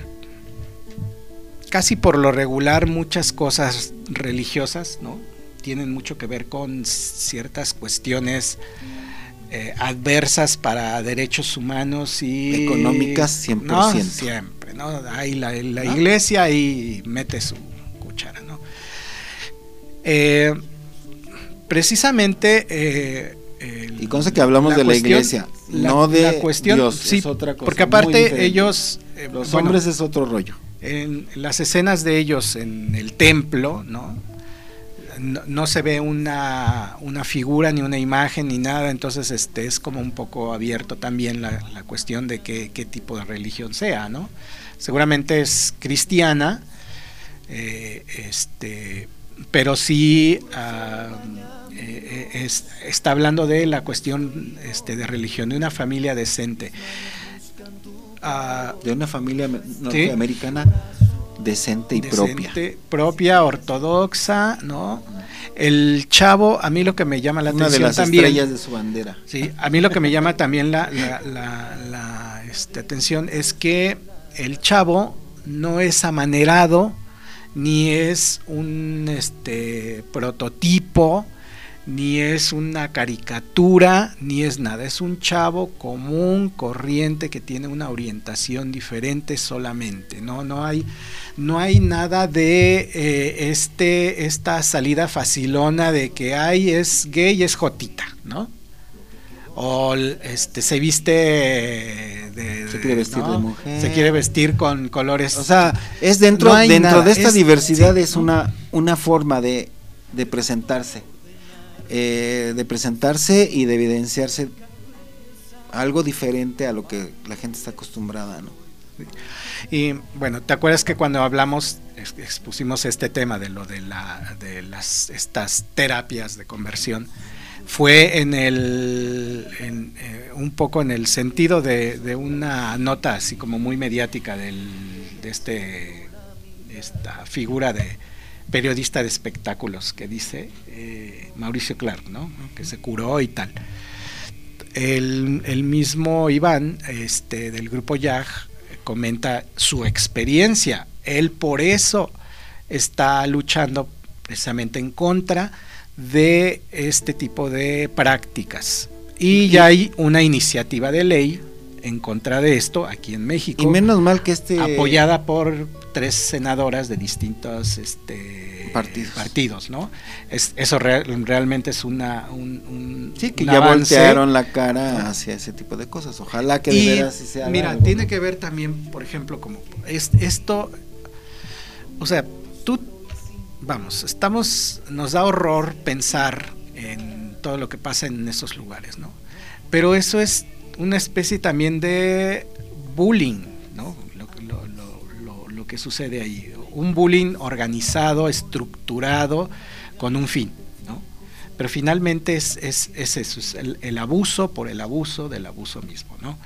casi por lo regular muchas cosas religiosas, ¿no?, tienen mucho que ver con ciertas cuestiones eh, adversas para derechos humanos y
económicas cien por ciento.
No, siempre, ¿no? Ahí la, la ¿no? iglesia ahí mete su cuchara, ¿no? Eh, precisamente eh, el,
y conste que hablamos la de cuestión, la iglesia, la, no de la cuestión, Dios,
sí,
es otra cosa.
Porque aparte ellos
eh, los bueno, hombres es otro rollo.
En las escenas de ellos en el templo, ¿no? No, no se ve una, una figura ni una imagen ni nada, entonces este es como un poco abierto también la, la cuestión de qué, qué tipo de religión sea, ¿no? Seguramente es cristiana, eh, este, pero sí uh, eh, es, está hablando de la cuestión este, de religión, de una familia decente.
Uh, de una familia norteamericana ¿sí? decente y
decente,
propia
propia, ortodoxa, ¿no? El chavo, a mí lo que me llama la
una
atención
de las
también,
estrellas de su bandera.
Sí, a mí lo que me llama también la, la, la, la este, atención es que el chavo no es amanerado, ni es un este prototipo, ni es una caricatura, ni es nada, es un chavo común, corriente, que tiene una orientación diferente solamente, no, no hay, no hay nada de eh, este, esta salida facilona de que hay es gay, es jotita, ¿no? O este se viste de,
se quiere vestir
¿no?
de mujer,
se quiere vestir con colores,
o sea, es dentro,
no
dentro
nada.
de esta
es,
diversidad
sí,
es ¿no? una, una forma de, de presentarse. Eh, de presentarse y de evidenciarse algo diferente a lo que la gente está acostumbrada, ¿no?
Y bueno, ¿te acuerdas que cuando hablamos expusimos este tema de lo de la de las estas terapias de conversión? Fue en el en, eh, un poco en el sentido de, de una nota así como muy mediática del, de este esta figura de periodista de espectáculos que dice eh, Mauricio Clark, ¿no? Que se curó y tal. El, el mismo Iván, este, del grupo Y A G, comenta su experiencia. Él por eso está luchando precisamente en contra de este tipo de prácticas. Y ya hay una iniciativa de ley en contra de esto aquí en México.
Y menos mal que este
apoyada por tres senadoras de distintos este,
partidos.
partidos, ¿no? Es, eso real, realmente es una un, un
sí que
un
ya
avance.
voltearon la cara hacia ese tipo de cosas. Ojalá que de
y,
veras sí sea.
Mira,
algo,
tiene
¿no?
que ver también, por ejemplo, como es, esto, o sea, tú, vamos, estamos, nos da horror pensar en todo lo que pasa en esos lugares, ¿no? Pero eso es una especie también de bullying, ¿no? Lo, lo, lo, lo, lo que sucede ahí, un bullying organizado, estructurado, con un fin, ¿no? Pero finalmente es, es, es eso, es el, el abuso por el abuso del abuso mismo, ¿no?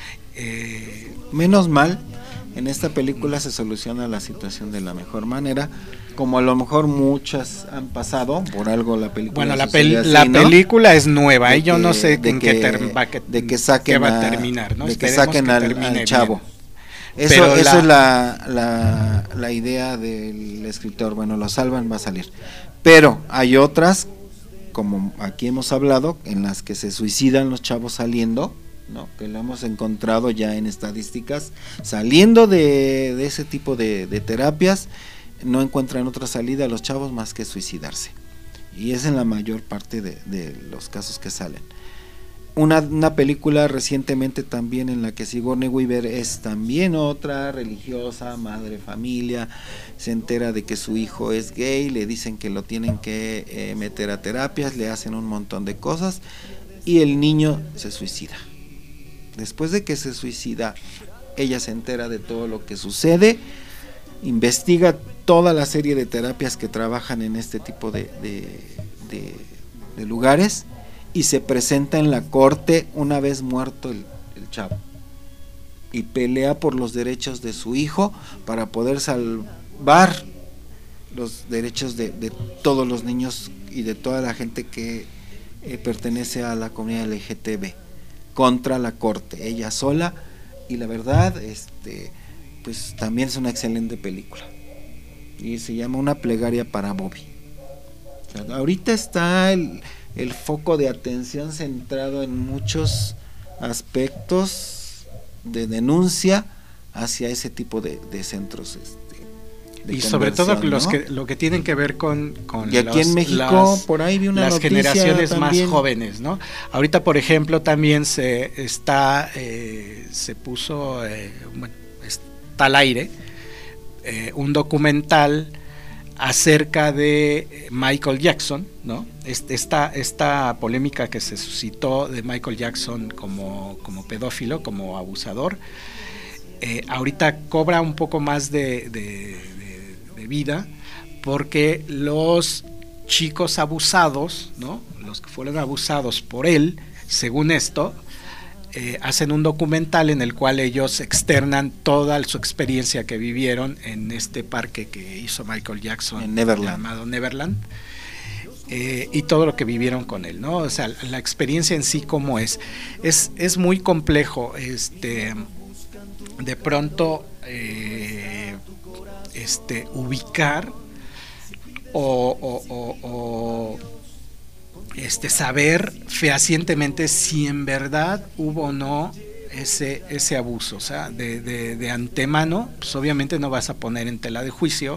Eh,
Menos mal, en esta película se soluciona la situación de la mejor manera, como a lo mejor muchas han pasado, por algo la película.
Bueno, la,
pel
así, la ¿no? película es nueva, y yo no sé
de
en
que,
qué, ter va, que,
de que saquen
qué va a
a,
terminar, ¿no?
de que
Esperemos
saquen
que
al, al chavo.
Bien.
Eso,
Pero
eso
la,
es la, la, la idea del escritor. Bueno, lo salvan, va a salir. Pero hay otras, como aquí hemos hablado, en las que se suicidan los chavos saliendo, ¿no? Que lo hemos encontrado ya en estadísticas, saliendo de, de ese tipo de, de terapias, no encuentran otra salida a los chavos más que suicidarse. Y es en la mayor parte de, de los casos que salen. Una, una película recientemente también en la que Sigourney Weaver es también otra religiosa, madre familia, se entera de que su hijo es gay, le dicen que lo tienen que eh, meter a terapias, le hacen un montón de cosas y el niño se suicida. Después de que se suicida, ella se entera de todo lo que sucede investiga toda la serie de terapias que trabajan en este tipo de, de, de, de lugares y se presenta en la corte una vez muerto el, el chavo y pelea por los derechos de su hijo para poder salvar los derechos de, de todos los niños y de toda la gente que eh, pertenece a la comunidad L G T B contra la corte, ella sola, y la verdad este pues también es una excelente película y se llama Una plegaria para Bobby. O sea, ahorita está el, el foco de atención centrado en muchos aspectos de denuncia hacia ese tipo de, de centros este, de
y sobre todo los
¿no?
que lo que tienen que ver con, con
y aquí
los,
en México
las,
por ahí vi una
las
noticia
generaciones
también.
más jóvenes, ¿no? Ahorita, por ejemplo, también se está eh, se puso eh, bueno, está al aire eh, un documental acerca de Michael Jackson, ¿no? Esta, esta polémica que se suscitó de Michael Jackson como, como pedófilo, como abusador, eh, ahorita cobra un poco más de, de, de, de vida porque los chicos abusados, ¿no? Los que fueron abusados por él, según esto, Eh, hacen un documental en el cual ellos externan toda su experiencia que vivieron en este parque que hizo Michael Jackson,
en Neverland,
llamado Neverland, eh, y todo lo que vivieron con él, ¿no? O sea, la experiencia en sí cómo es. Es, es muy complejo, este, de pronto, eh, este, ubicar o, o, o, o Este, saber fehacientemente si en verdad hubo o no ese, ese abuso. O sea, de, de, de antemano, pues obviamente no vas a poner en tela de juicio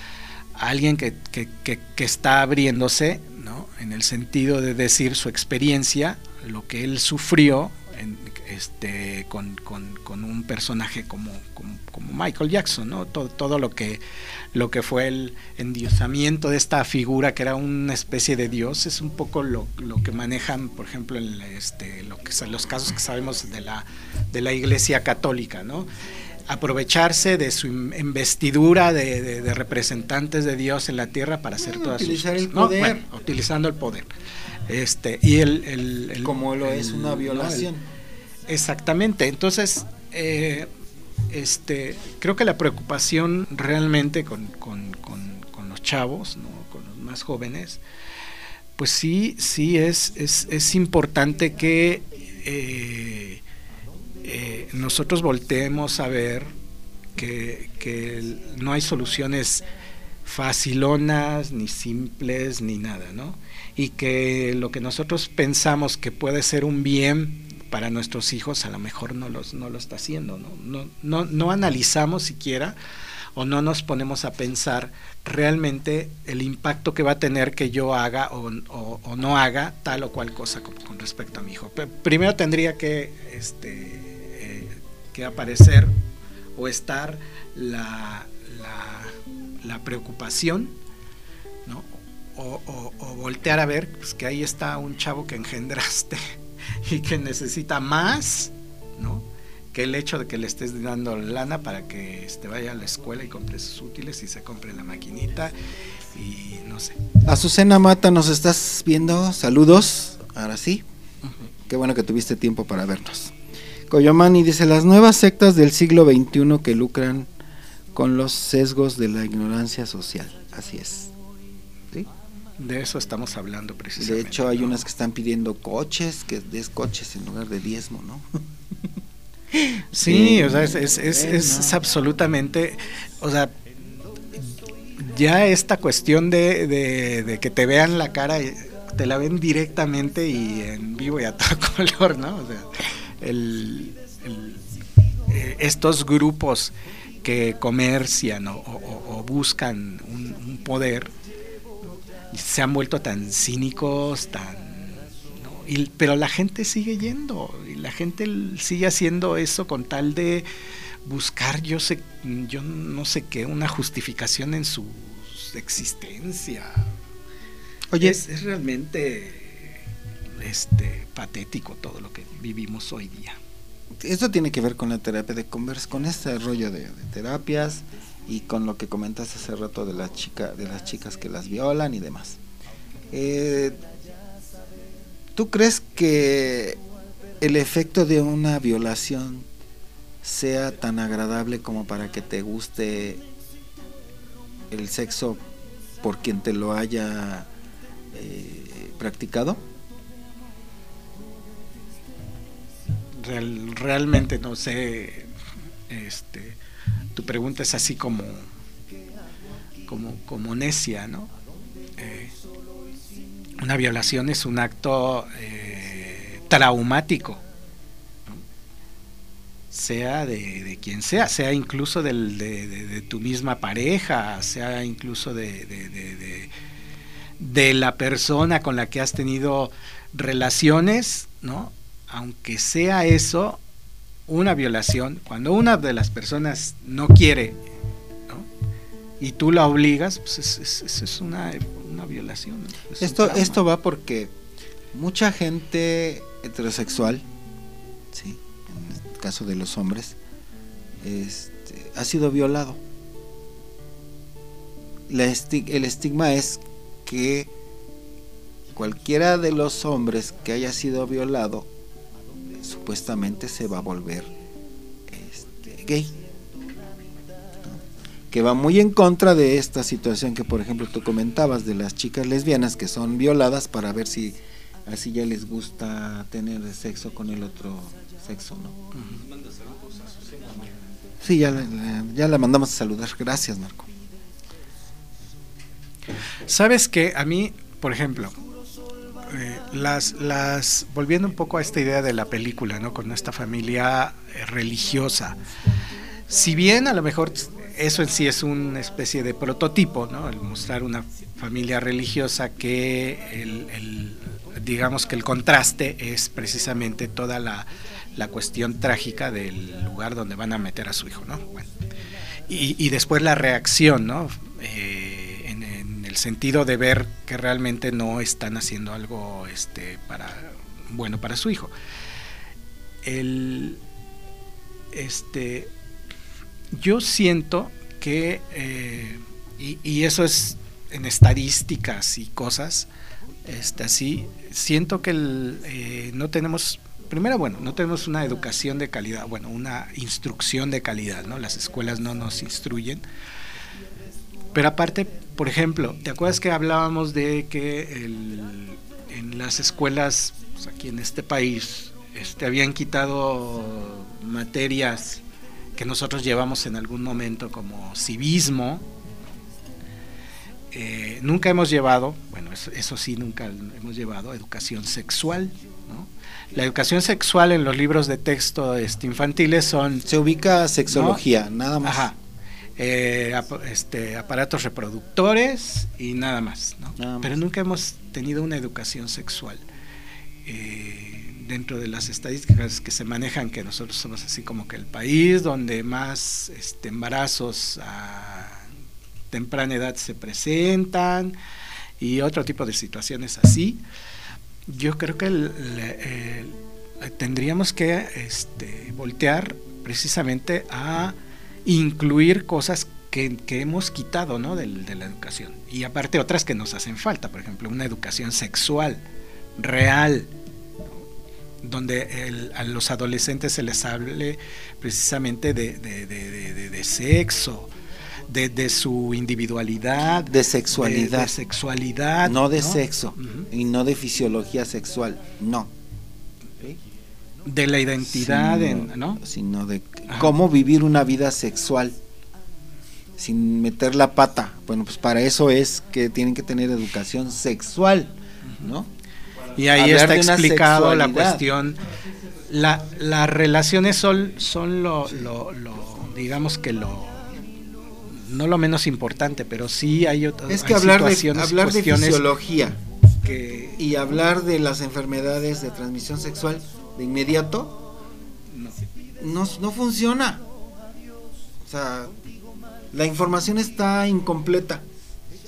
a alguien que, que, que, que está abriéndose, ¿no? En el sentido de decir su experiencia, lo que él sufrió en, este, con, con, con un personaje como, como, como Michael Jackson, ¿no? Todo, todo lo que lo que fue el endiosamiento de esta figura que era una especie de dios, es un poco lo, lo que manejan, por ejemplo, en este, lo que son los casos que sabemos de la, de la Iglesia Católica, ¿no? Aprovecharse de su investidura de, de, de representantes de Dios en la tierra para hacer
no,
todas
utilizar
sus
el poder,
¿no? Bueno, utilizando el poder, este y el, el, el
como lo
el,
es una violación.
¿no? El, exactamente, entonces eh, Este, creo que la preocupación realmente con, con, con, con los chavos, ¿no? Con los más jóvenes, pues sí, sí es, es, es importante que eh, eh, nosotros volteemos a ver que, que no hay soluciones facilonas, ni simples, ni nada, ¿no? Y que lo que nosotros pensamos que puede ser un bien para nuestros hijos a lo mejor no los no lo está haciendo, ¿no? No, no, no analizamos siquiera o no nos ponemos a pensar realmente el impacto que va a tener que yo haga o, o, o no haga tal o cual cosa con, con respecto a mi hijo. Pero primero tendría que este eh, que aparecer o estar la, la, la preocupación, ¿no? O, o, o voltear a ver pues, que ahí está un chavo que engendraste y que necesita más, ¿no? Que el hecho de que le estés dando lana para que este, vaya a la escuela y compre sus útiles y se compre la maquinita y no sé.
Azucena Mata, ¿nos estás viendo? Saludos, ahora sí. Uh-huh. Qué bueno que tuviste tiempo para vernos. Coyomani dice, las nuevas sectas del siglo veintiuno que lucran con los sesgos de la ignorancia social. Así es. ¿Sí?
De eso estamos hablando precisamente.
De hecho hay
¿no?
unas que están pidiendo coches, que des coches en lugar de diezmo, ¿no?
Sí, o sea, es, es, es, es, es absolutamente, o sea, ya esta cuestión de, de, de que te vean la cara, te la ven directamente y en vivo y a todo color, ¿no? O sea, el, el, eh, estos grupos que comercian o, o, o buscan un, un poder se han vuelto tan cínicos, tan, ¿no? Y, pero la gente sigue yendo y la gente sigue haciendo eso con tal de buscar, yo sé, yo no sé qué, una justificación en su existencia. Oye, es, es realmente este patético todo lo que vivimos hoy día.
Esto tiene que ver con la terapia de conversa, con este rollo de, de terapias y con lo que comentaste hace rato de la chica, de las chicas que las violan y demás. Eh, ¿Tú crees que el efecto de una violación sea tan agradable como para que te guste el sexo por quien te lo haya eh, practicado?
Real, realmente no sé, este, tu pregunta es así como, como, como necia, ¿no? Eh, una violación es un acto eh, traumático, ¿no? Sea de, de quien sea, sea incluso del, de, de, de tu misma pareja, sea incluso de, de, de, de, de la persona con la que has tenido relaciones, ¿no? Aunque sea eso, una violación, cuando una de las personas no quiere, ¿no? Y tú la obligas, pues es, es, es una, una violación, ¿no? Es
esto, esto va porque mucha gente heterosexual, sí, en el caso de los hombres, este, ha sido violado. La esti- el estigma es que cualquiera de los hombres que haya sido violado supuestamente se va a volver este, gay, ¿no? Que va muy en contra de esta situación que por ejemplo tú comentabas de las chicas lesbianas que son violadas para ver si así ya les gusta tener sexo con el otro sexo, ¿no? Uh-huh. Sí, ya, ya la mandamos a saludar. Gracias, Marco.
¿Sabes qué? A mí, por ejemplo, Eh, las, las volviendo un poco a esta idea de la película, ¿no? Con esta familia eh, religiosa, si bien a lo mejor eso en sí es una especie de prototipo, ¿no? El mostrar una familia religiosa que el, el, digamos que el contraste es precisamente toda la, la cuestión trágica del lugar donde van a meter a su hijo, ¿no? Bueno, y, y después la reacción, ¿no? Eh, el sentido de ver que realmente no están haciendo algo este para bueno para su hijo. El este yo siento que eh, y, y eso es en estadísticas y cosas este así siento que el, eh, no tenemos primero bueno no tenemos una educación de calidad, bueno una instrucción de calidad, ¿no? Las escuelas no nos instruyen. Pero aparte, por ejemplo, ¿te acuerdas que hablábamos de que el, en las escuelas, pues aquí en este país, este, habían quitado materias que nosotros llevamos en algún momento como civismo? Eh, nunca hemos llevado, bueno, eso, eso sí, nunca hemos llevado educación sexual, ¿no? La educación sexual en los libros de texto este, infantiles son...
Se ubica sexología, ¿no? Nada más.
Ajá. Eh, ap- este, aparatos reproductores y nada más, ¿no? Nada más. Pero nunca hemos tenido una educación sexual. Eh, dentro de las estadísticas que se manejan, que nosotros somos así como que el país donde más este, embarazos a temprana edad se presentan y otro tipo de situaciones así, yo creo que el, el, el, tendríamos que este, voltear precisamente a incluir cosas que, que hemos quitado, ¿no? de, de la educación, y aparte otras que nos hacen falta, por ejemplo una educación sexual real, donde el, a los adolescentes se les hable precisamente de, de, de, de, de, de sexo, de, de su individualidad,
de sexualidad,
de, de sexualidad,
no de
¿no?
sexo, uh-huh. Y no de fisiología sexual, no. ¿Sí?
De la identidad,
sino,
en, ¿no?
Sino de Ajá. cómo vivir una vida sexual sin meter la pata. Bueno, pues para eso es que tienen que tener educación sexual, ¿no?
Y ahí Hablar está explicado la cuestión. La, las relaciones son, son lo, lo, lo, digamos que lo, no lo menos importante, pero sí hay otras
es que
hay
hablar
situaciones,
de hablar de fisiología
que,
y hablar de las enfermedades de transmisión sexual de inmediato no. no no funciona. O sea, la información está incompleta,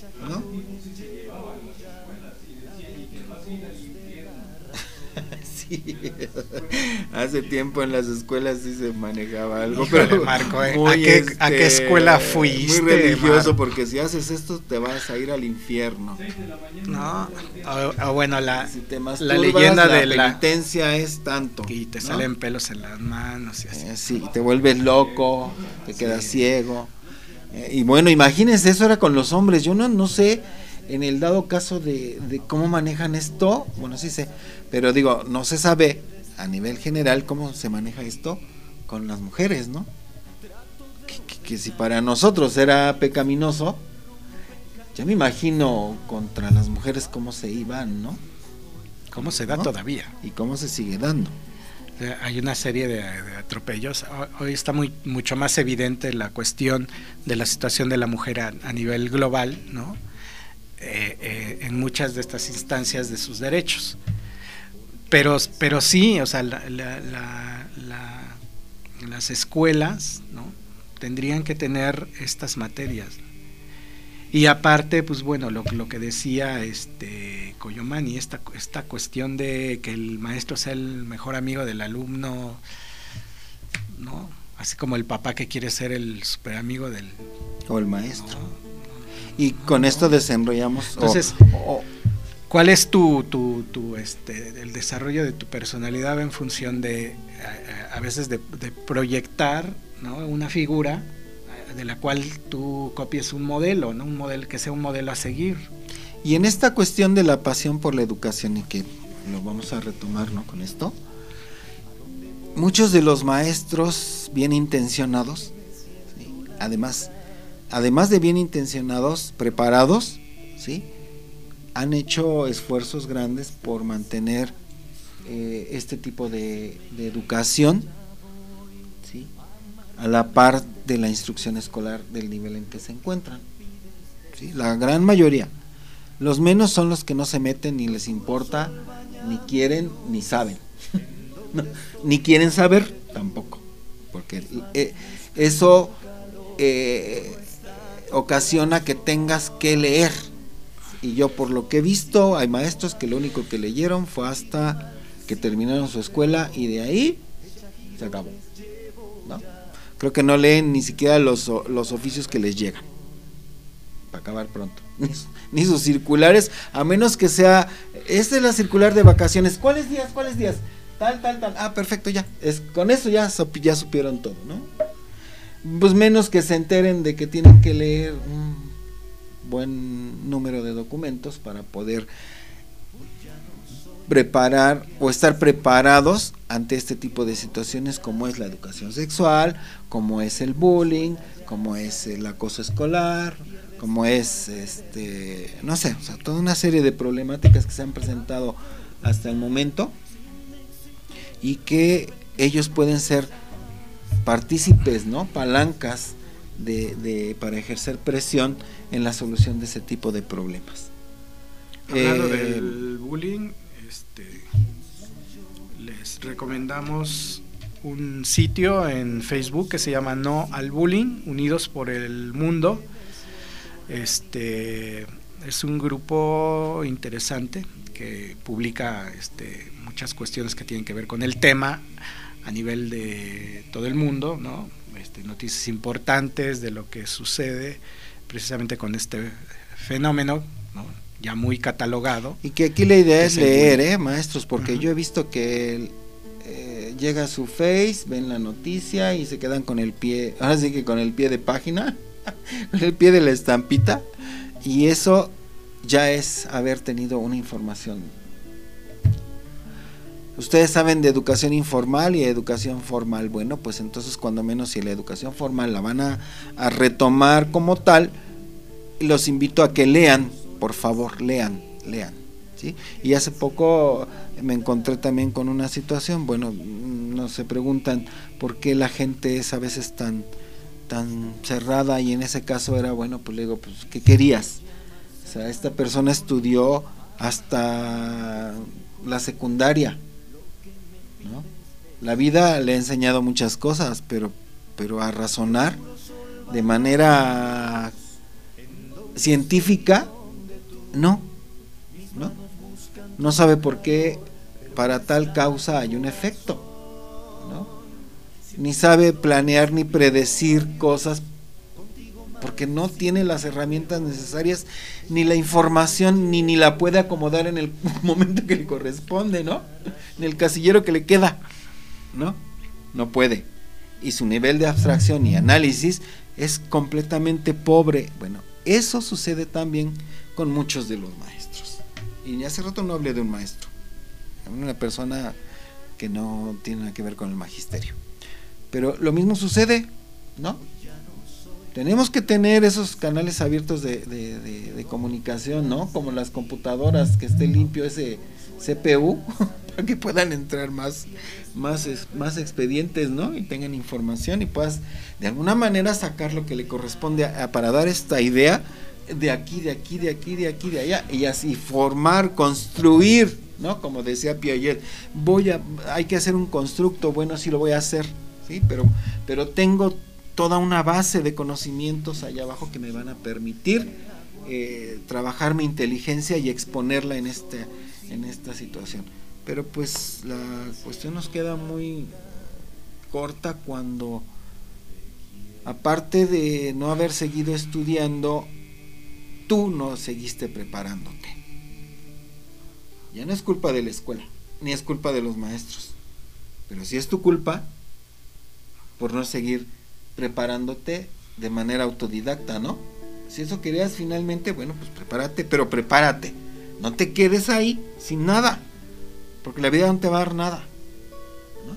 ¿no? Sí. Sí. Hace tiempo en las escuelas sí se manejaba algo,
Híjole,
pero
Marco, ¿eh?
muy,
¿A, qué,
este,
¿a qué escuela fuiste?
Muy religioso,
Marco?
porque si haces esto te vas a ir al infierno.
No, o, o bueno, la,
Si te
la
masturbas,
leyenda
la
de la...
penitencia es tanto.
Y te
¿no?
salen pelos en las manos y así.
Eh, sí, te vuelves loco, te quedas
Sí.
ciego. Eh, y bueno, imagínense, eso era con los hombres. Yo no, no sé, en el dado caso de, de cómo manejan esto, bueno, sí sé, pero digo, no se sabe a nivel general cómo se maneja esto con las mujeres, ¿no? Que, que, que si para nosotros era pecaminoso, ya me imagino contra las mujeres cómo se iban, ¿no?
¿Cómo se da
¿No?
todavía?
Y cómo se sigue dando.
Hay una serie de, de atropellos. Hoy está muy mucho más evidente la cuestión de la situación de la mujer a, a nivel global, ¿no? Eh, eh, en muchas de estas instancias de sus derechos. Pero, pero sí, o sea, la, la, la, la, las escuelas, ¿no? Tendrían que tener estas materias. Y aparte, pues bueno, lo, lo que decía este Coyomani, esta, esta cuestión de que el maestro sea el mejor amigo del alumno, ¿no? Así como el papá que quiere ser el super amigo del...
O el maestro.
¿no?
Y con
no,
esto
no.
desenrollamos.
Entonces,
o, o,
¿cuál es tu, tu, tu este, el desarrollo de tu personalidad en función de, a, a veces de, de proyectar, ¿no? Una figura de la cual tú copies un modelo, ¿no? Un modelo que sea un modelo a seguir.
Y en esta cuestión de la pasión por la educación, y que lo vamos a retomar, ¿no? Con esto, muchos de los maestros bien intencionados, ¿sí? además, además de bien intencionados, preparados, ¿sí? han hecho esfuerzos grandes por mantener eh, este tipo de, de educación, ¿sí? a la par de la instrucción escolar del nivel en que se encuentran, ¿sí? La gran mayoría. Los menos son los que no se meten, ni les importa, ni quieren, ni saben. No, ni quieren saber tampoco, porque eh, eso eh, ocasiona que tengas que leer. Y yo, por lo que he visto, hay maestros que lo único que leyeron fue hasta que terminaron su escuela y de ahí se acabó, ¿no? Creo que no leen ni siquiera los, los oficios que les llegan, para acabar pronto, ni, ni sus circulares, a menos que sea, esta es la circular de vacaciones, ¿cuáles días, cuáles días? Tal, tal, tal, ah, perfecto, ya, es, con eso ya, ya supieron todo, ¿no? Pues menos que se enteren de que tienen que leer un buen número de documentos para poder preparar o estar preparados ante este tipo de situaciones, como es la educación sexual, como es el bullying, como es el acoso escolar, como es este, no sé, o sea, toda una serie de problemáticas que se han presentado hasta el momento y que ellos pueden ser partícipes, ¿no? Palancas de, de para ejercer presión en la solución de ese tipo de problemas.
Hablando
eh,
del bullying, este, les recomendamos un sitio en Facebook que se llama No al Bullying, Unidos por el Mundo. Este es un grupo interesante que publica este, muchas cuestiones que tienen que ver con el tema a nivel de todo el mundo, ¿no? Este, noticias importantes de lo que sucede precisamente con este fenómeno, ¿no? Ya muy catalogado.
Y que aquí la idea es leer,
bullying.
¿eh, maestros? Porque uh-huh. yo he visto que el, eh, llega a su Face, ven la noticia y se quedan con el pie, ahora sí que con el pie de página, con el pie de la estampita, y eso ya es haber tenido una información. Ustedes saben de educación informal y educación formal. Bueno, pues entonces cuando menos si la educación formal la van a, a retomar como tal, los invito a que lean, por favor, lean, lean, ¿sí? Y hace poco me encontré también con una situación, bueno, no se preguntan por qué la gente es a veces tan, tan cerrada, y en ese caso era, bueno, pues le digo, pues, ¿qué querías? O sea, esta persona estudió hasta la secundaria, ¿no? La vida le ha enseñado muchas cosas, pero, pero a razonar de manera científica, no, no, no sabe por qué para tal causa hay un efecto, ¿no? Ni sabe planear ni predecir cosas porque no tiene las herramientas necesarias, ni la información, ni, ni la puede acomodar en el momento que le corresponde, ¿no? En el casillero que le queda, ¿no? No puede. Y su nivel de abstracción y análisis es completamente pobre. Bueno, eso sucede también con muchos de los maestros. Y hace rato no hablé de un maestro, una persona que no tiene nada que ver con el magisterio. Pero lo mismo sucede, ¿no? Tenemos que tener esos canales abiertos de, de, de, de comunicación, ¿no? Como las computadoras, que esté limpio ese C P U para que puedan entrar más, más, más expedientes, ¿no? Y tengan información y puedas de alguna manera sacar lo que le corresponde a, a, para dar esta idea de aquí, de aquí, de aquí, de aquí, de allá, y así formar, construir, ¿no? Como decía Piaget, voy a, hay que hacer un constructo, bueno, sí lo voy a hacer, ¿sí? Pero, pero tengo toda una base de conocimientos allá abajo que me van a permitir eh, trabajar mi inteligencia y exponerla en este, en esta situación. Pero pues la cuestión nos queda muy corta cuando, aparte de no haber seguido estudiando, tú no seguiste preparándote. Ya no es culpa de la escuela, ni es culpa de los maestros, pero sí es tu culpa por no seguir preparándote de manera autodidacta, ¿no? Si eso querías finalmente, bueno, pues prepárate, pero prepárate. No te quedes ahí sin nada, porque la vida no te va a dar nada, ¿no?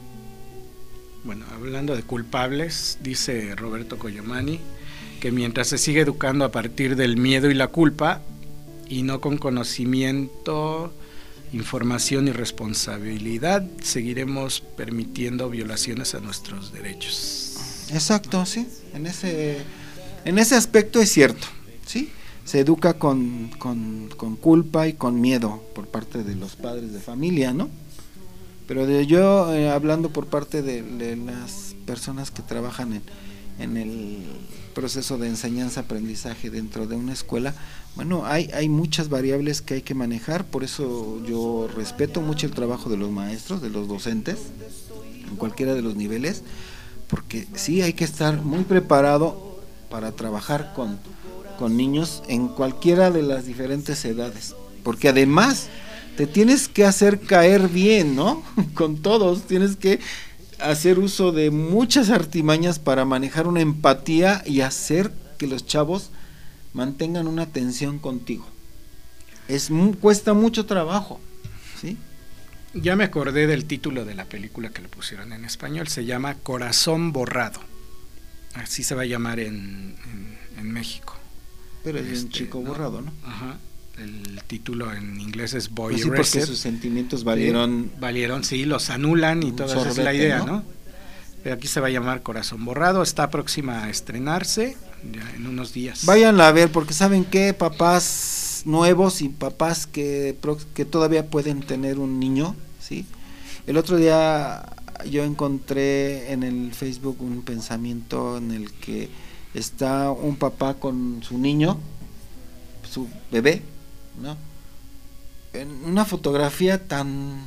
Bueno, hablando de culpables, dice Roberto Coyomani que mientras se sigue educando a partir del miedo y la culpa, y no con conocimiento, información y responsabilidad, seguiremos permitiendo violaciones a nuestros derechos.
Exacto, sí, en ese, en ese aspecto es cierto, sí, se educa con, con, con culpa y con miedo por parte de los padres de familia, ¿no? Pero de yo, eh, hablando por parte de, de las personas que trabajan en, en el proceso de enseñanza-aprendizaje dentro de una escuela, bueno, hay, hay muchas variables que hay que manejar, por eso yo respeto mucho el trabajo de los maestros, de los docentes, en cualquiera de los niveles, porque sí hay que estar muy preparado para trabajar con, con niños en cualquiera de las diferentes edades, porque además te tienes que hacer caer bien, ¿no? Con todos, tienes que hacer uso de muchas artimañas para manejar una empatía y hacer que los chavos mantengan una atención contigo. Es cuesta mucho trabajo, ¿sí?
Ya me acordé del título de la película que le pusieron en español, se llama Corazón Borrado, así se va a llamar en, en, en México.
Pero es
este,
un chico
¿no?
borrado, ¿no?
Ajá, el título en inglés es Boy
pues sí,
Erased.
porque sus sentimientos valieron...
Sí, valieron, sí, los anulan y toda esa es la idea, ¿no? ¿no? Pero aquí se va a llamar Corazón Borrado, está próxima a estrenarse ya en unos días.
Váyanla a ver, porque ¿saben qué? Papás nuevos y papás que, que todavía pueden tener un niño, ¿sí? El otro día yo encontré en el Facebook un pensamiento en el que está un papá con su niño, su bebé, ¿no? En una fotografía tan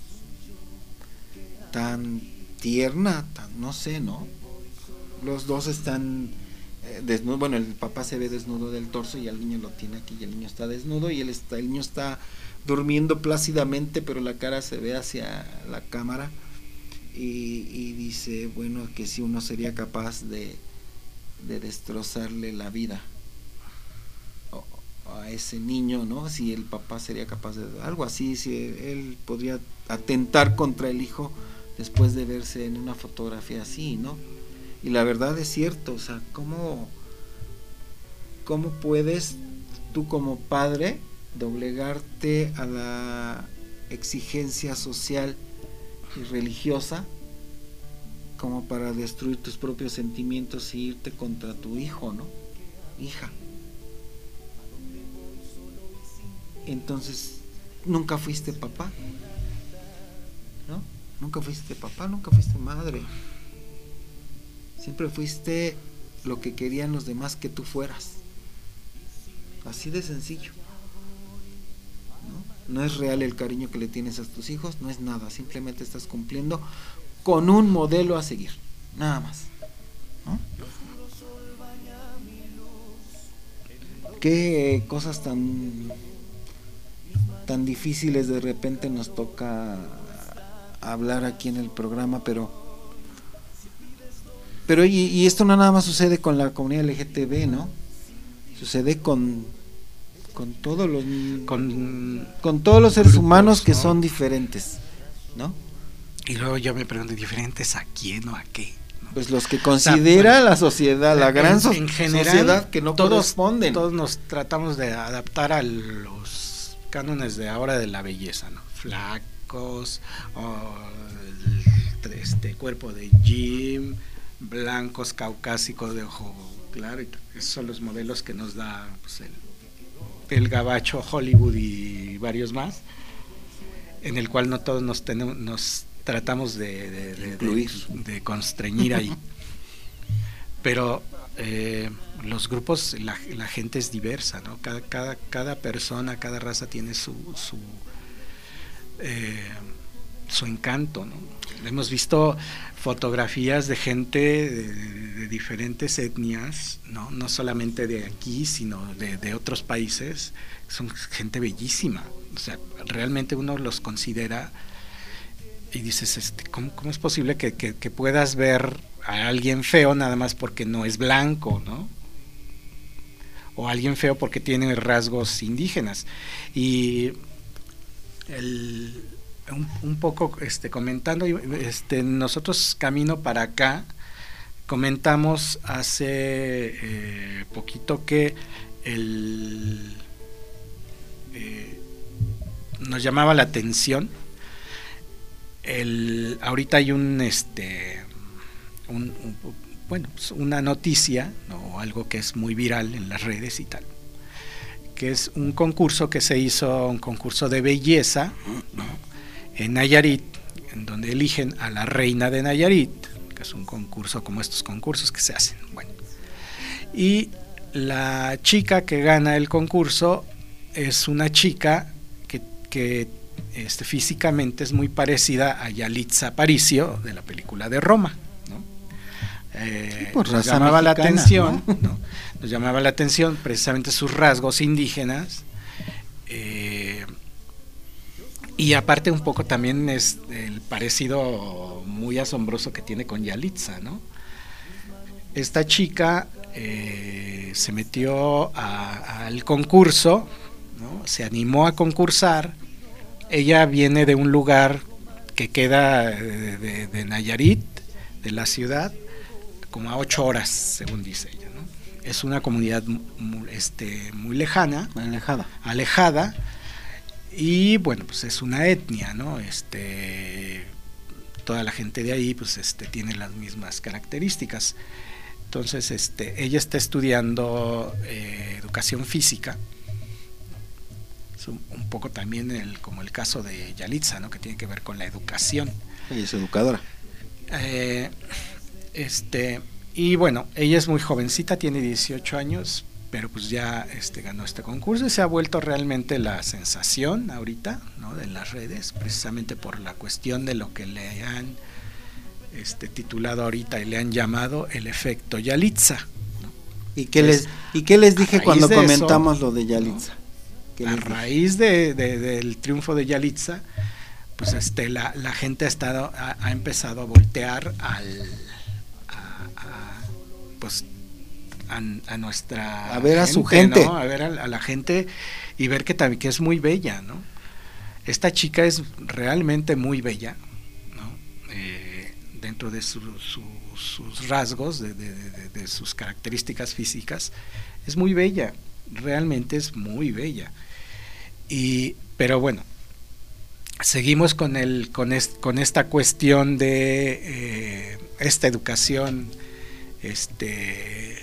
tan tierna, tan, no sé, ¿no? Los dos están eh, desnudos, bueno, el papá se ve desnudo del torso y el niño lo tiene aquí y el niño está desnudo y él está, el niño está durmiendo plácidamente, pero la cara se ve hacia la cámara y, y dice, bueno, que si uno sería capaz de, de destrozarle la vida a ese niño, ¿no? Si el papá sería capaz de algo así, si él podría atentar contra el hijo después de verse en una fotografía así, ¿no? Y la verdad es cierto, o sea, ¿cómo, cómo puedes tú como padre doblegarte a la exigencia social y religiosa como para destruir tus propios sentimientos y irte contra tu hijo, ¿no? Hija. Entonces, nunca fuiste papá, ¿no? Nunca fuiste papá, nunca fuiste madre. Siempre fuiste lo que querían los demás que tú fueras. Así de sencillo, ¿no? no es real el cariño que le tienes a tus hijos, no es nada, simplemente estás cumpliendo con un modelo a seguir, nada más, ¿no? Qué cosas tan tan difíciles de repente nos toca hablar aquí en el programa, pero pero y, y esto no nada más sucede con la comunidad L G T B, ¿no? Sucede con con todos los
con,
con todos los seres
grupos,
humanos que
¿no?
son diferentes, ¿no?
Y luego yo me pregunto, ¿diferentes a quién o a qué?
Pues los que considera o sea, la sociedad, la gran so
en general,
sociedad que no
todos,
corresponden.
Todos nos tratamos de adaptar a los cánones de ahora de la belleza, ¿no? Flacos, o el, este cuerpo de gym, blancos, caucásicos, de ojo claro, y esos son los modelos que nos da pues, el, el gabacho, Hollywood y varios más, en el cual no todos nos tenemos, nos tratamos de, de, de, de, de constreñir ahí. Pero eh, los grupos, la, la gente es diversa, ¿no? Cada, cada, cada persona, cada raza tiene su su, eh, su encanto, ¿no? Hemos visto fotografías de gente de, de, de diferentes etnias, ¿no? No solamente de aquí, sino de, de otros países. Son gente bellísima. O sea, realmente uno los considera y dices, este, ¿cómo, cómo es posible que, que, que puedas ver a alguien feo nada más porque no es blanco, ¿no? O alguien feo porque tiene rasgos indígenas. Y el, un, un poco este, comentando, este, nosotros camino para acá, comentamos hace eh, poquito que el, eh, nos llamaba la atención. El, ahorita hay un este un, un, bueno pues una noticia, ¿no? Algo que es muy viral en las redes y tal, que es un concurso que se hizo, un concurso de belleza, ¿no? En Nayarit, en donde eligen a la reina de Nayarit, que es un concurso como estos concursos que se hacen. Bueno, y la chica que gana el concurso es una chica que, que Este, físicamente es muy parecida a Yalitza Aparicio de la película de Roma, ¿no? Eh, sí, nos llamaba la atención, ¿no? ¿no? Nos llamaba la atención precisamente sus rasgos indígenas, eh, y aparte un poco también es el parecido muy asombroso que tiene con Yalitza, ¿no? Esta chica eh, se metió a, al concurso, ¿no? Se animó a concursar. Ella viene de un lugar que queda de, de, de Nayarit, de la ciudad, como a ocho horas, según dice ella, ¿no? Es una comunidad muy, este, muy lejana,
alejada,
alejada, y bueno, pues es una etnia, ¿no? Este, toda la gente de ahí, pues, este, tiene las mismas características. Entonces, este, ella está estudiando eh, educación física. Un, un poco también el, como el caso de Yalitza, ¿no? Que tiene que ver con la educación.
Ella es educadora.
Eh, este, y bueno, ella es muy jovencita, tiene dieciocho años, pero pues ya este, ganó este concurso y se ha vuelto realmente la sensación ahorita, ¿no? De las redes, precisamente por la cuestión de lo que le han este, titulado ahorita y le han llamado el efecto Yalitza, ¿no?
¿Y qué les, ¿y qué les dije cuando
de
comentamos
eso,
lo de Yalitza?
¿no? A raíz de, de, del triunfo de Yalitza, pues este la, la gente ha estado ha, ha empezado a voltear al a, a, pues a, a nuestra
a ver a gente, su gente,
¿no? A ver a, a la gente y ver que también que es muy bella, ¿no? Esta chica es realmente muy bella, ¿no? Eh, dentro de su, su, sus rasgos, de, de, de, de sus características físicas, es muy bella. Realmente es muy bella. Y pero bueno, seguimos con el con est, con esta cuestión de eh, esta educación este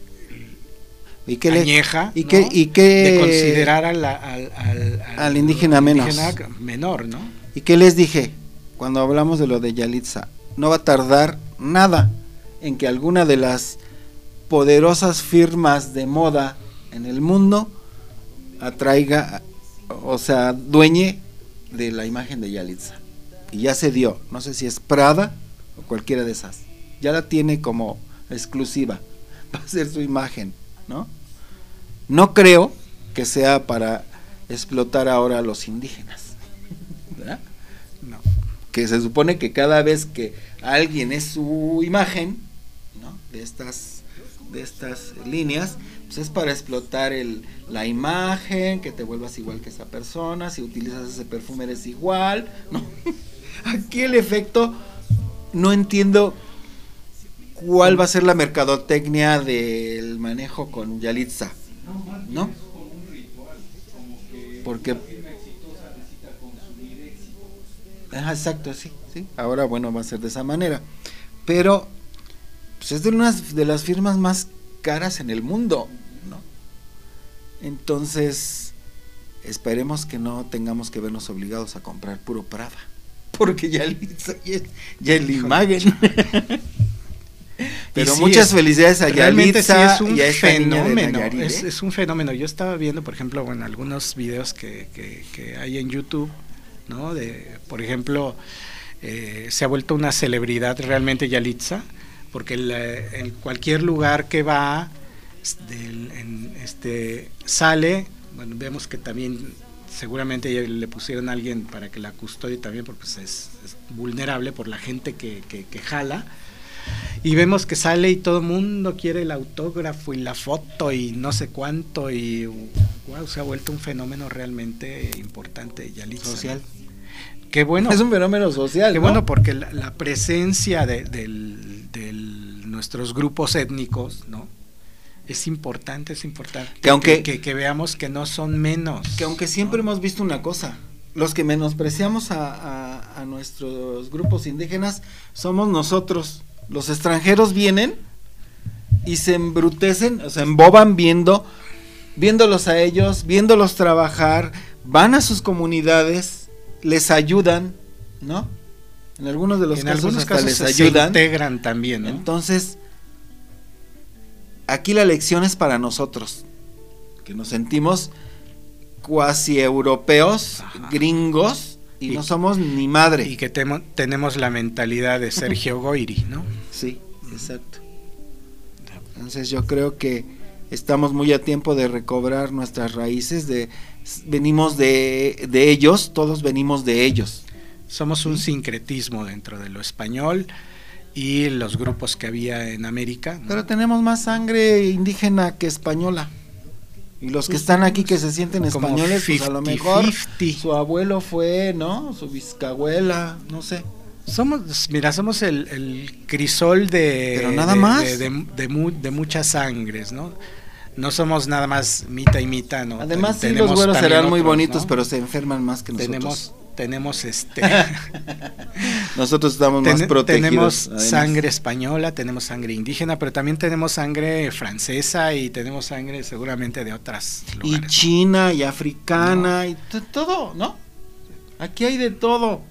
¿Y qué
añeja,
le, y, ¿no? qué, y qué
de considerar al, al, al, al,
al indígena menos
indígena menor, ¿no?
¿Y qué les dije cuando hablamos de lo de Yalitza? No va a tardar nada en que alguna de las poderosas firmas de moda en el mundo atraiga o sea, dueñe de la imagen de Yalitza. Y ya se dio, no sé si es Prada o cualquiera de esas. Ya la tiene como exclusiva, va a ser su imagen, ¿no? No creo que sea para explotar ahora a los indígenas, ¿verdad?
No.
Que se supone que cada vez que alguien es su imagen, ¿no? De estas, de estas líneas, pues es para explotar el, la imagen, que te vuelvas igual que esa persona, si utilizas ese perfume eres igual, ¿no? Aquí el efecto, no entiendo cuál va a ser la mercadotecnia del manejo con Yalitza, ¿no? Porque Ajá, exacto, sí, sí. Ahora, bueno, va a ser de esa manera. Pero pues es de unas de las firmas más caras en el mundo, ¿no? Entonces, esperemos que no tengamos que vernos obligados a comprar puro Prada, porque ya, ya, ya el imagen. Pero sí, muchas es, felicidades a Yalitza
sí es un
y a esta
fenómeno,
Nayarit, ¿eh?
es, es un fenómeno. Yo estaba viendo, por ejemplo, bueno, algunos videos que, que, que hay en YouTube, ¿no? De, por ejemplo, eh, se ha vuelto una celebridad realmente Yalitza, porque el, en cualquier lugar que va, del, en, este, sale, bueno, vemos que también seguramente le pusieron a alguien para que la custodie también, porque pues, es, es vulnerable por la gente que, que, que jala, y vemos que sale y todo el mundo quiere el autógrafo y la foto y no sé cuánto, y wow, se ha vuelto un fenómeno realmente importante Yalitza.
Social.
Qué bueno.
Es un fenómeno social.
Qué
¿no?
bueno, porque la, la presencia de, de, de nuestros grupos étnicos, ¿no? Es importante, es importante.
Que aunque
que, que, que veamos que no son menos.
Que aunque siempre ¿no? hemos visto una cosa, los que menospreciamos a, a, a nuestros grupos indígenas somos nosotros. Los extranjeros vienen y se embrutecen, o sea, emboban viendo, viéndolos a ellos, viéndolos trabajar, van a sus comunidades, les ayudan, ¿no? En algunos de los
en
casos
algunos
hasta
casos
les
se
ayudan.
Se integran también, ¿no?
Entonces, aquí la lección es para nosotros, que nos sentimos cuasi europeos, Ajá. gringos, y, y no somos ni madre.
Y que temo, tenemos la mentalidad de Sergio Goyri, ¿no?
Sí, exacto. Entonces yo creo que estamos muy a tiempo de recobrar nuestras raíces, de venimos de, de ellos, todos venimos de ellos.
Somos un sincretismo dentro de lo español y los grupos que había en América, ¿no?
Pero tenemos más sangre indígena que española. Y los que están aquí que se sienten españoles, pues a lo mejor cincuenta su abuelo fue, ¿no? Su bisabuela, no sé.
Somos, mira, somos el, el crisol de,
Pero nada
de,
más.
de, de, de, de, mu, de muchas sangres, ¿no? No somos nada más mitad y mitad, ¿no?
Además,
Ten,
sí, los güeros serán
otros,
muy bonitos,
¿no?
Pero se enferman más que nosotros.
Tenemos, tenemos este.
Nosotros estamos
ten,
más protegidos.
Tenemos
además.
Sangre española, tenemos sangre indígena, pero también tenemos sangre francesa y tenemos sangre seguramente de otras lugares.
Y china y africana no. y t- todo, ¿no? Aquí hay de todo.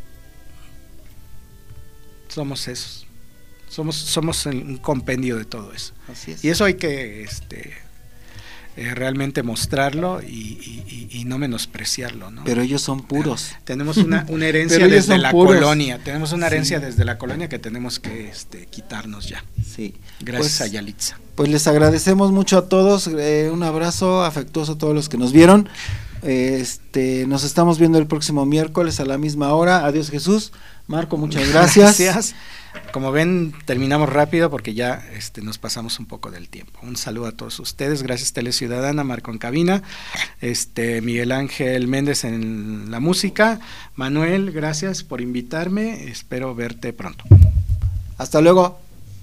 Somos esos. Somos, somos un compendio de todo eso.
Así es.
Y eso hay que este, eh, realmente mostrarlo y, y, y no menospreciarlo, ¿no?
Pero ellos son puros.
Ah, tenemos una, una herencia desde la puros. colonia, tenemos una herencia sí. desde la colonia que tenemos que este, quitarnos ya.
Sí.
Gracias
pues,
a Yalitza.
Pues les agradecemos mucho a todos, eh, un abrazo afectuoso a todos los que nos vieron. Este, nos estamos viendo el próximo miércoles a la misma hora. Adiós Jesús. Marco, muchas gracias.
Gracias. Como ven, terminamos rápido porque ya este, nos pasamos un poco del tiempo. Un saludo a todos ustedes, gracias Tele Ciudadana, Marco en cabina, este, Miguel Ángel Méndez en la música. Manuel, gracias por invitarme, espero verte pronto.
Hasta luego.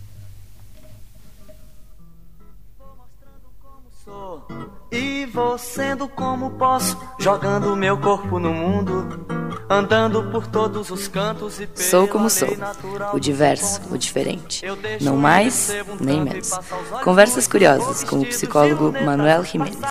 E vou sendo como posso, jogando meu corpo no mundo, andando por todos os cantos e
Sou como sou, o diverso, o diferente, não mais nem menos. Conversas curiosas com o psicólogo Manuel Jiménez.